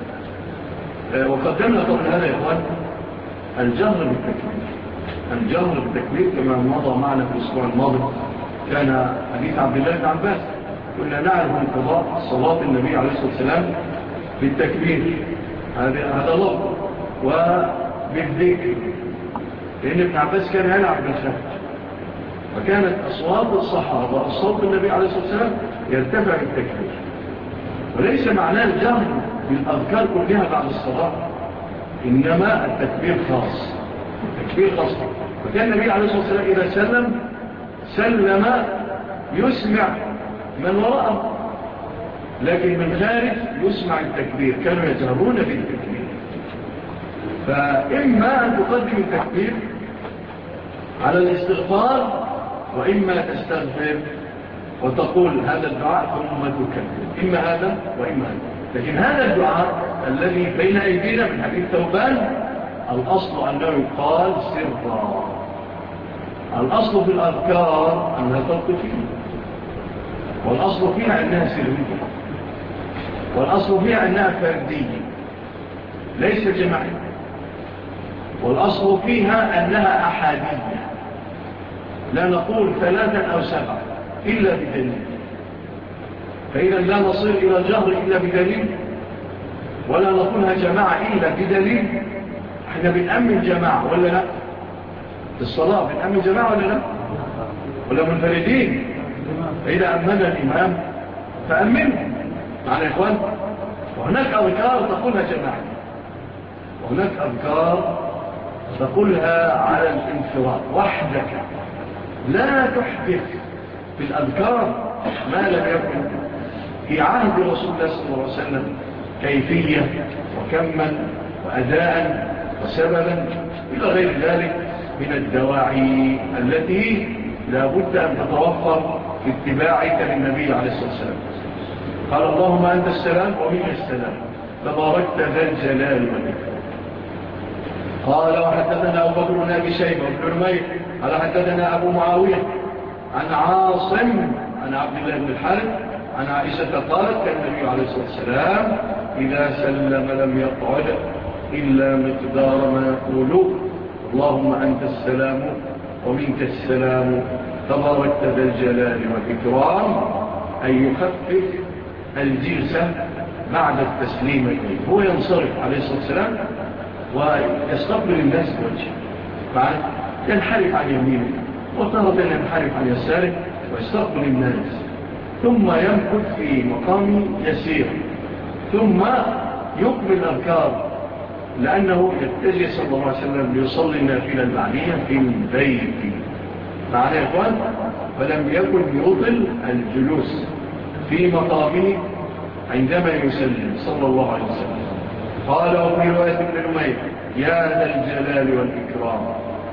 وقدمنا قبل هذا يا إخوان الجهر بالتكبير. الجهر بالتكبير كما مضى معنا في الأسبوع الماضي كان حديث عبد الله بن عباس، كنا نعرف انقضاء صلاة النبي عليه الصلاة والسلام بالتكبير، هذا لفظ، وبالذكر، لأن ابن عباس كان يلعب بالخفج، وكانت أصوات الصحابة وأصوات النبي عليه الصلاة والسلام يرتفع بالتكبير. وليس معناه الجهر بالأذكار كلها بعد الصلاة، إنما التكبير خاص، التكبير خاص. وكان النبي عليه الصلاة والسلام إذا سلم يسمع من وراءه، لكن من خارج يسمع التكبير، كانوا يجهرون بالتكبير. فإما أن تقدم التكبير على الاستغفار، وإما تستغفر وتقول هذا الدعاء ثم تكبر، إما هذا وإما هذا. لكن هذا الدعاء الذي بين أيدينا من حديث ثوبان الأصل أنه يقال سرا. الأصل في الأذكار أنها تلطفية، والأصل فيها أنها سرية، والأصل فيها أنها فردية ليس جماعية، والأصل فيها أنها أحادية، لا نقول 3 أو 7 إلا بدليل. فإذا لا نصير إلى جهر إلا بدليل، ولا نقولها جماعة إلا بدليل. احنا بنأمن جماعة ولا لا؟ في الصلاة بنأمن جماعة ولا لا؟ ولا منفردين؟ فإذا أمن الإمام فأمنه معنا يا إخوان. وهناك أذكار تقولها جماعة، وهناك أذكار تقولها على الانفراد وحدك، لا تحدث في الأذكار ما لم يكن في عهد رسول الله صلى الله عليه وسلم كيفية وكما وأداء وسببا إلى غير ذلك من الدواعي التي لا بد أن تتوفر في اتباعك للنبي عليه الصلاة والسلام. قال اللهم أنت السلام ومنك السلام تباركت ذا الجلال والإكرام. قال وحدثنا أبو بكر بن أبي شيبة وابن نمير قال حدثنا أبو معاوية عن عاصم عن عبد الله بن الحارث عن عائشة قالت كان النبي عليه الصلاة والسلام إذا سلم لم يقعد إلا مقدار ما يقول اللهم أنت السلام ومنك السلام تباركت ذا الجلال والإكرام، أن يخفف الجلسة بعد التسليم. هو ينصرف عليه الصلاة والسلام ويستقبل الناس بوجهه، بعد ينحرف عن يمينه وطارة ينحرف عن يساره ويستقبل الناس، ثم يمكث في مقام يسير، ثم يكمل الأذكار، لأنه يتجه صلى الله عليه وسلم ليصلي النافلة البعدية في البيت. معنى يا إخوان فلم يكن يطل الجلوس في مقامه عندما يسلم صلى الله عليه وسلم. قال وفي رواية ابن نمير يا ذا الجلال والإكرام.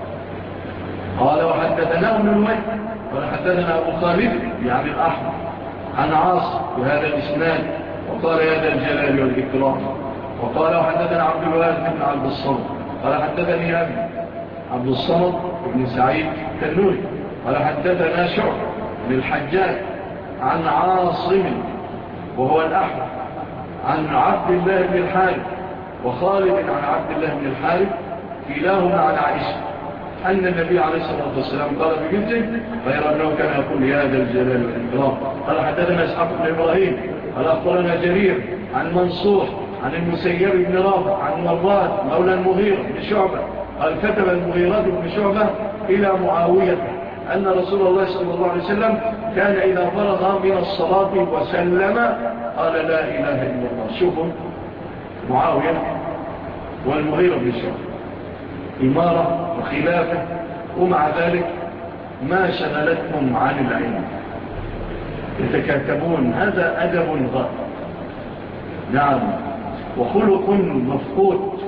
قال وحدثنا ابن نمير قال حدثنا أبو خالد يعني الأحمر عن عاصم بهذا الإسناد وقال يا ذا الجلال والإكرام. وقال وحدثنا عبد الوارث بن عبد الصمد قال حدثني أبي عبد الصمد بن سعيد التنوري قال حدثنا شعب بن الحجاج عن عاصم وهو الأحمر عن عبد الله بن الحارث وخالد عن عبد الله بن الحارث كلاهما عن عائشة أن النبي عليه الصلاة والسلام قال بجزء غير أنه كان يقول يا ذا الجلال والإكرام. قال حدثنا إسحاق بن إبراهيم قال أخبرنا جرير عن منصور عن المسيب بن رافع عن مراد مولى المغيرة بن شعبة قال كتب المغيرة بن شعبة إلى معاوية أن رسول الله صلى الله عليه وسلم كان إذا فرغ من الصلاة وسلم قال لا إله إلا الله. شوفوا معاوية والمغيرة بن شعبة إمارة وخلافة، ومع ذلك ما شغلتهم عن العلم، يتكاتبون. هذا أدب غائب نعم وخلق مفقود.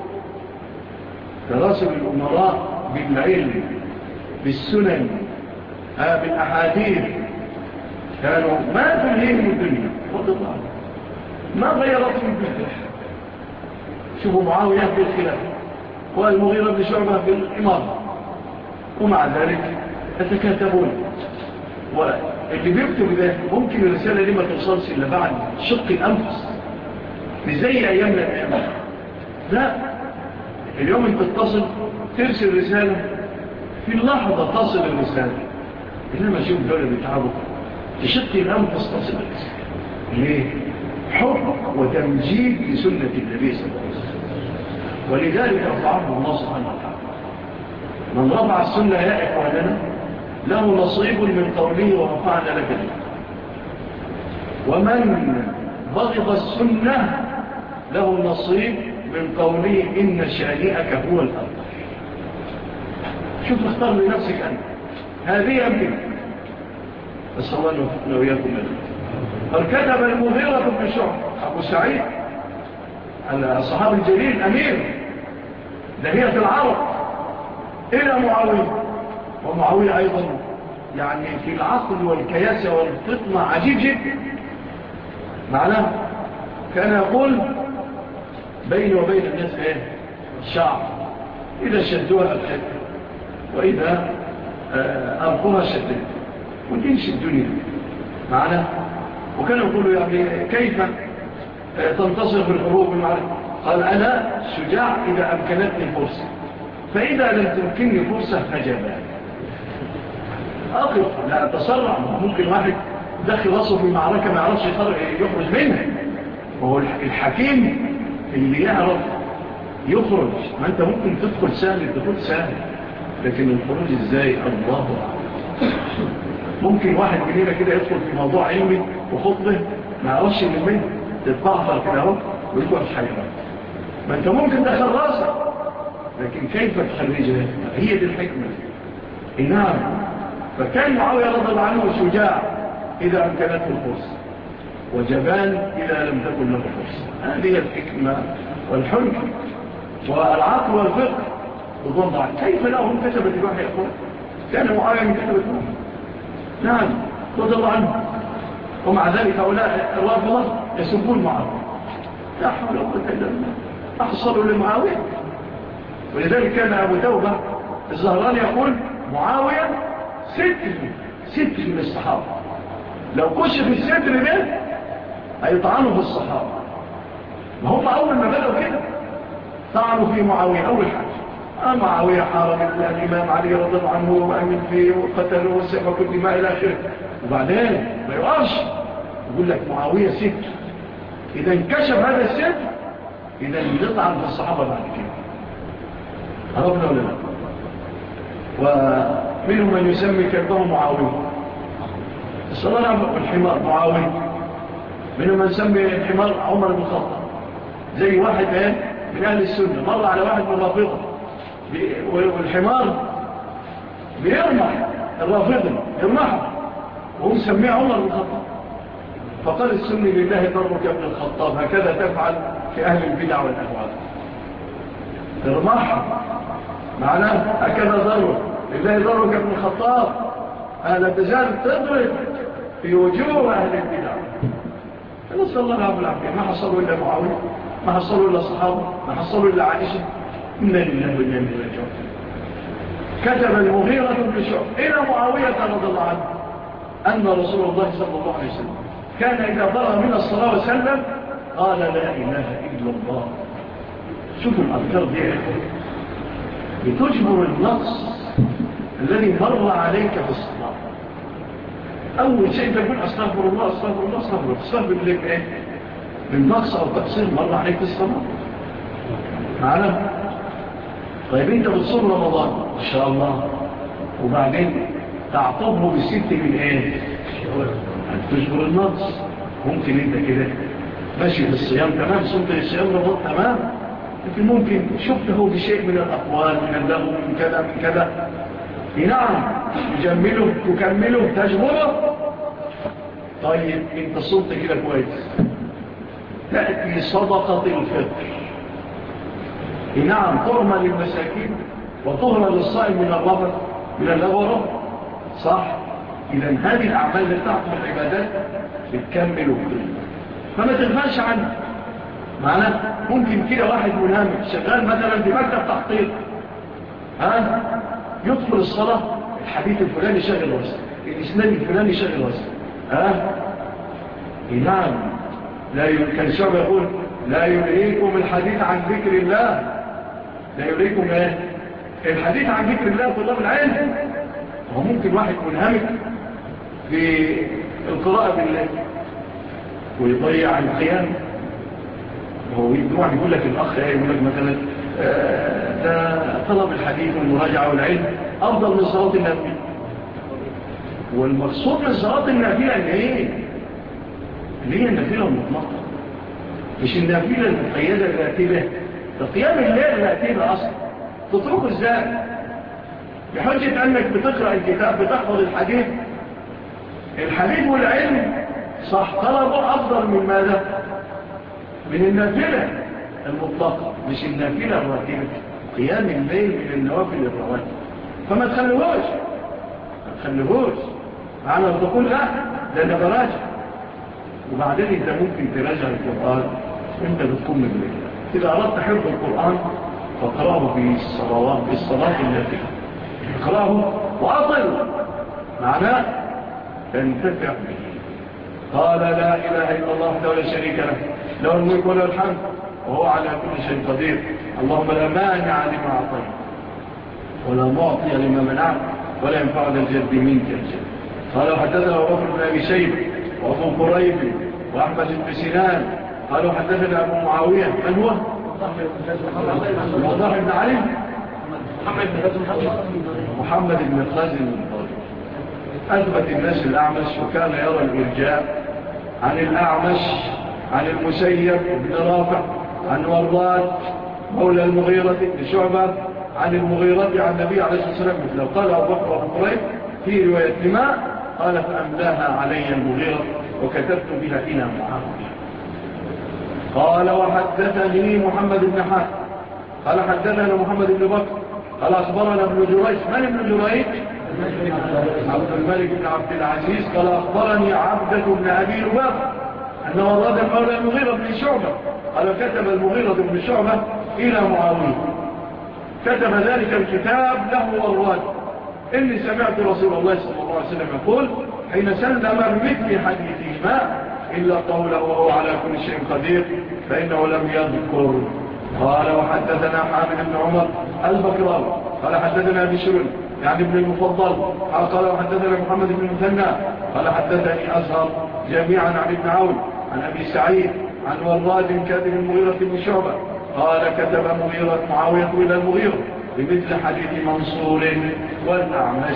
تراسل الأمراء بالعلم بالسنن بالأحاديث كانوا ما تلهيهم الدنيا والله ما غيرتهم الدنيا. شوفوا معاوية في الخلافة والمغيرة بن شعبة في الإمارة، ومع ذلك يتكاتبون. واللي بيكتب ذلك ممكن الرسالة دي ما توصلش إلا بعد شق الأنفس، مش زي أيامنا الأيام. لا اليوم انت تتصل ترسل رسالة في اللحظة تصل الرسالة، إنما شوف دولة بيتعبوا تشق الأنفس تصل الرسالة. ليه؟ حب وتمجيد لسنة النبي صلى الله عليه وسلم، ولذلك رفعه الله سبحانه وتعالى. من رفع السنة يا إخواننا له نصيب من قوله ورفعنا لك ذكرك، ومن بغض السنة له نصيب من قوله إن شانئك هو الأبتر. شوف اختار لنفسك أنت هذه أمرك، بس الله نوفقنا وإياكم لذلك. قد كتب المغيرة بن شعبة أبو سعيد الصحابي الجليل أمير دهية العرب إلى معاوية، ومعاوية أيضا يعني في العقل والكياسة والفطنة عجيب جدا. معناه كان يقول بين وبين الناس الشعر، إذا شدوها أبشد وإذا أرقوها شدت وتمشي الدنيا معنا. وكانوا يقولوا يعني كيف تنتصر في الحروب المعركة؟ قال أنا شجاع إذا أمكنتني فرصة، فإذا لم تمكنني فرصة فجبا أقف لا أتسرع. ممكن واحد دخل رأسه في معركة ما يعرفش يخرج منها، وهو الحكيم اللي يعرف يخرج. ما أنت ممكن تدخل سهل، الدخول سهل، لكن الخروج إزاي الله أعلم. ممكن واحد مننا كده يدخل في موضوع علمي وخطبه ما يعرفش اللي منه، تتبعثر كده اهو ويقعد حيران. ما أنت ممكن دخل راسك، لكن كيف تخرجها؟ هي دي الحكمة. نعم. فكان معاوية رضي الله عنه شجاع إذا أمكنته الفرصة، وجبان إذا لم تكن له فرصة. هذه الحكمة والحلم والعقل والفقه بضمع. كيف لهم كتبت الوحي أخوة؟ كان معاوية من كتبت الوحي. نعم رضي الله عنه. ومع ذلك هؤلاء الرافضة يسبون معاوية، لا حول ولا قوة إلا بالله، أحصلوا لمعاوية. ولذلك كان أبو توبة الزهراني يقول معاوية ستر من الصحابة، لو كشف الستر ده هيطعنوا في الصحابة. ما هم أول ما بدأوا كده طعنوا في معاوية أول حاجة. معاوية حارب الإمام علي رضي الله عنه وأمن فيه وقتلوا وسفكوا الدماء إلى آخره. وبعدين ما يقفش يقول لك معاوية ستر، إذا انكشف هذا الستر إذا نطعن في الصحابة بعد كده. عرفنا ولا لا؟ ومنهم من يسمي كلبه معاوية، الصلاة والحمار معاوية. منهم من يسمي الحمار عمر بن الخطاب. زي واحد من أهل السنة مر على واحد من الرافضة والحمار بيرمح الرافضة يرمحه وهو مسميه عمر بن الخطاب، فقال السني لله ضرك ابن الخطاب، هكذا تفعل في أهل البدع والأهواء. ترمحه معناه هكذا ضرك لله ضرك ابن الخطاب، لا تزال تضرب في وجوه أهل البدع. نسأل الله العافية. ما حصلوا إلا معاوية، ما حصلوا إلا صحابة، ما حصلوا إلا عائشة. إنا لله وإنا إليه راجعون. كتب المغيرة بن شعبة إلى معاوية رضي الله عنه أن رسول الله صلى الله عليه وسلم كان إذا ضرب من الصلاة وسلم قال لا إله إلا الله. شوفوا الأذكار دي بتجبر النقص الذي مر عليك في الصلاة. أول شيء تقول أستغفر الله أستغفر الله أستغفر الله، تستغفر لك إيه؟ من نقص أو تقصير مر عليك في الصلاة معنا. طيب أنت بتصوم رمضان إن شاء الله، وبعدين تعطبه بست من إيه؟ تجبر النقص. ممكن أنت كده ماشي في الصيام تمام، صمت الصيام رمضان تمام، لكن ممكن شفته بشيء من الأقوال من اللغو من كذا من كذا. نعم تجمله تكمله تجبره. طيب انت صمت كده كويس، تأتي صدقة الفطر. نعم طعمة للمساكين وطهرة للصائم من الرفض من اللغو، صح. إذا هذه الأعمال اللي تعطي العبادات بتكمله، فما تغفلش عنها. معناه ممكن كده واحد منامك شغال مثلا في مكتب تحقيق، يدخل الصلاة الحديث الفلاني شغل وزن، الإسلام الفلاني شغل وزن. نعم كان شعب يقول لا يلهيكم الحديث عن ذكر الله. لا يلهيكم الحديث عن ذكر الله طلاب العلم. وممكن واحد منهمك في القراءة بالله ويضيع عن القيام. وهو يقول لك الأخ يقول لك مثلا ده طلب الحديث والمراجعة والعلم أفضل من صلاة النافلة. والمقصود من صلاة النافلة اللي هي النافلة المطلقة، مش النافلة المقيدة الراتبة. قيام الليل الراتبة أصلا تتركه ازاي؟ بحجة أنك بتقرأ الكتاب بتحفظ الحديث والعلم، صح، طلبه أفضل من ماذا؟ من النافلة المطلقة، مش النافلة الراتبة. قيام الليل من النوافل الرواتب، فما تخليهوش معنى تقول لا ده أنا براجع. وبعدين انت ممكن تراجع القرآن وانت بتقوم بالليل، إذا أردت حفظ القرآن فاقرأه في الصلاة التي اقرأه وأطل معناه تنتفع به. قال لا إله إلا الله وحده لا شريك له له الملك وله الحمد وهو على كل شيء قدير اللهم لا مانع لما أعطيت ولا معطي لما منعت ولا ينفع ذا الجد منك الجد. قال حدثنا أبو بكر بن أبي شيبة وأبو قريب وأحمد بن سنان قالوا حدثنا أبو معاوية من هو؟ وضاح بن علي محمد بن خازن أثبت الناس الأعمش وكان يرى الإرجاء عن الأعمش عن المسيب بن رافع عن وراد مولى المغيرة بن شعبة عن المغيرة عن النبي عليه الصلاة والسلام مثله. قال أبو بكر وأبو قريب في رواية لما قال فأملاها علي المغيرة وكتبت بها إلى معاوية. قال وحدثني محمد بن حاتم قال حدثنا محمد بن بكر قال أخبرنا ابن جريج من ابن جريج؟ عبد الملك بن عبد العزيز قال أخبرني عبدة بن أبي لبابة أنه أراد المولى المغيرة بن شعبة قال كتب المغيرة بن شعبة إلى معاوية كتب ذلك الكتاب له والرد إني سمعت رسول الله صلى الله عليه وسلم يقول حين سلم بمثل حديثهما إلا قوله وهو على كل شيء قدير فإنه لم يذكر. قال وحدثنا حامد بن عمر البكراوي قال حدثنا بشر يعني ابن المفضل قال وحدثنا محمد بن المثنى قال حدثني أزهر جميعا عن ابن عون عن أبي سعيد عن وراد كاتب المغيرة بن شعبة قال كتب معاوية إلى المغيرة بمثل حديث منصور والأعمش.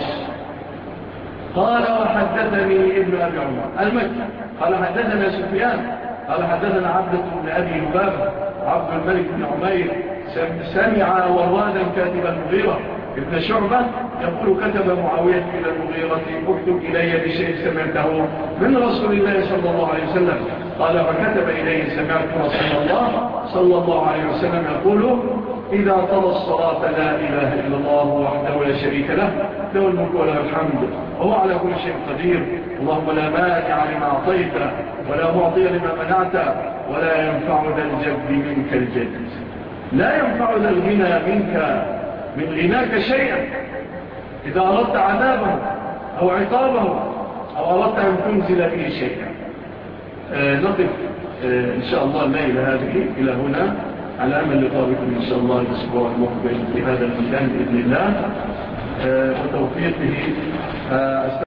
قال وحدثني ابن أبي عمر المكي قال حدثنا سفيان قال حدثنا عبدة بن أبي لبابة عبد الملك بن عمير سمع ورادا كاتب المغيرة ابن شعبة يقول كتب معاوية إلى المغيرة اكتب إلي بشيء سمعته من رسول الله صلى الله عليه وسلم قال فكتب إليه سمعت رسول الله صلى الله عليه وسلم يقول إذا قضى الصلاة لا إله إلا الله وحده لا شريك له له الملك وله الحمد وهو على كل شيء قدير اللهم لا مانع لما أعطيت ولا معطي لما منعت ولا ينفع ذا الجد منك الجد. لا ينفع ذا الغنى منك من غناك شيئا إذا أردت عذابه أو عقابه أو أردت أن تنزل به شيئا. نقف إن شاء الله الليلة هذه إلى هنا على أمل لقائكم إن شاء الله الأسبوع المقبل في هذا المكان بإذن الله وتوفيقه.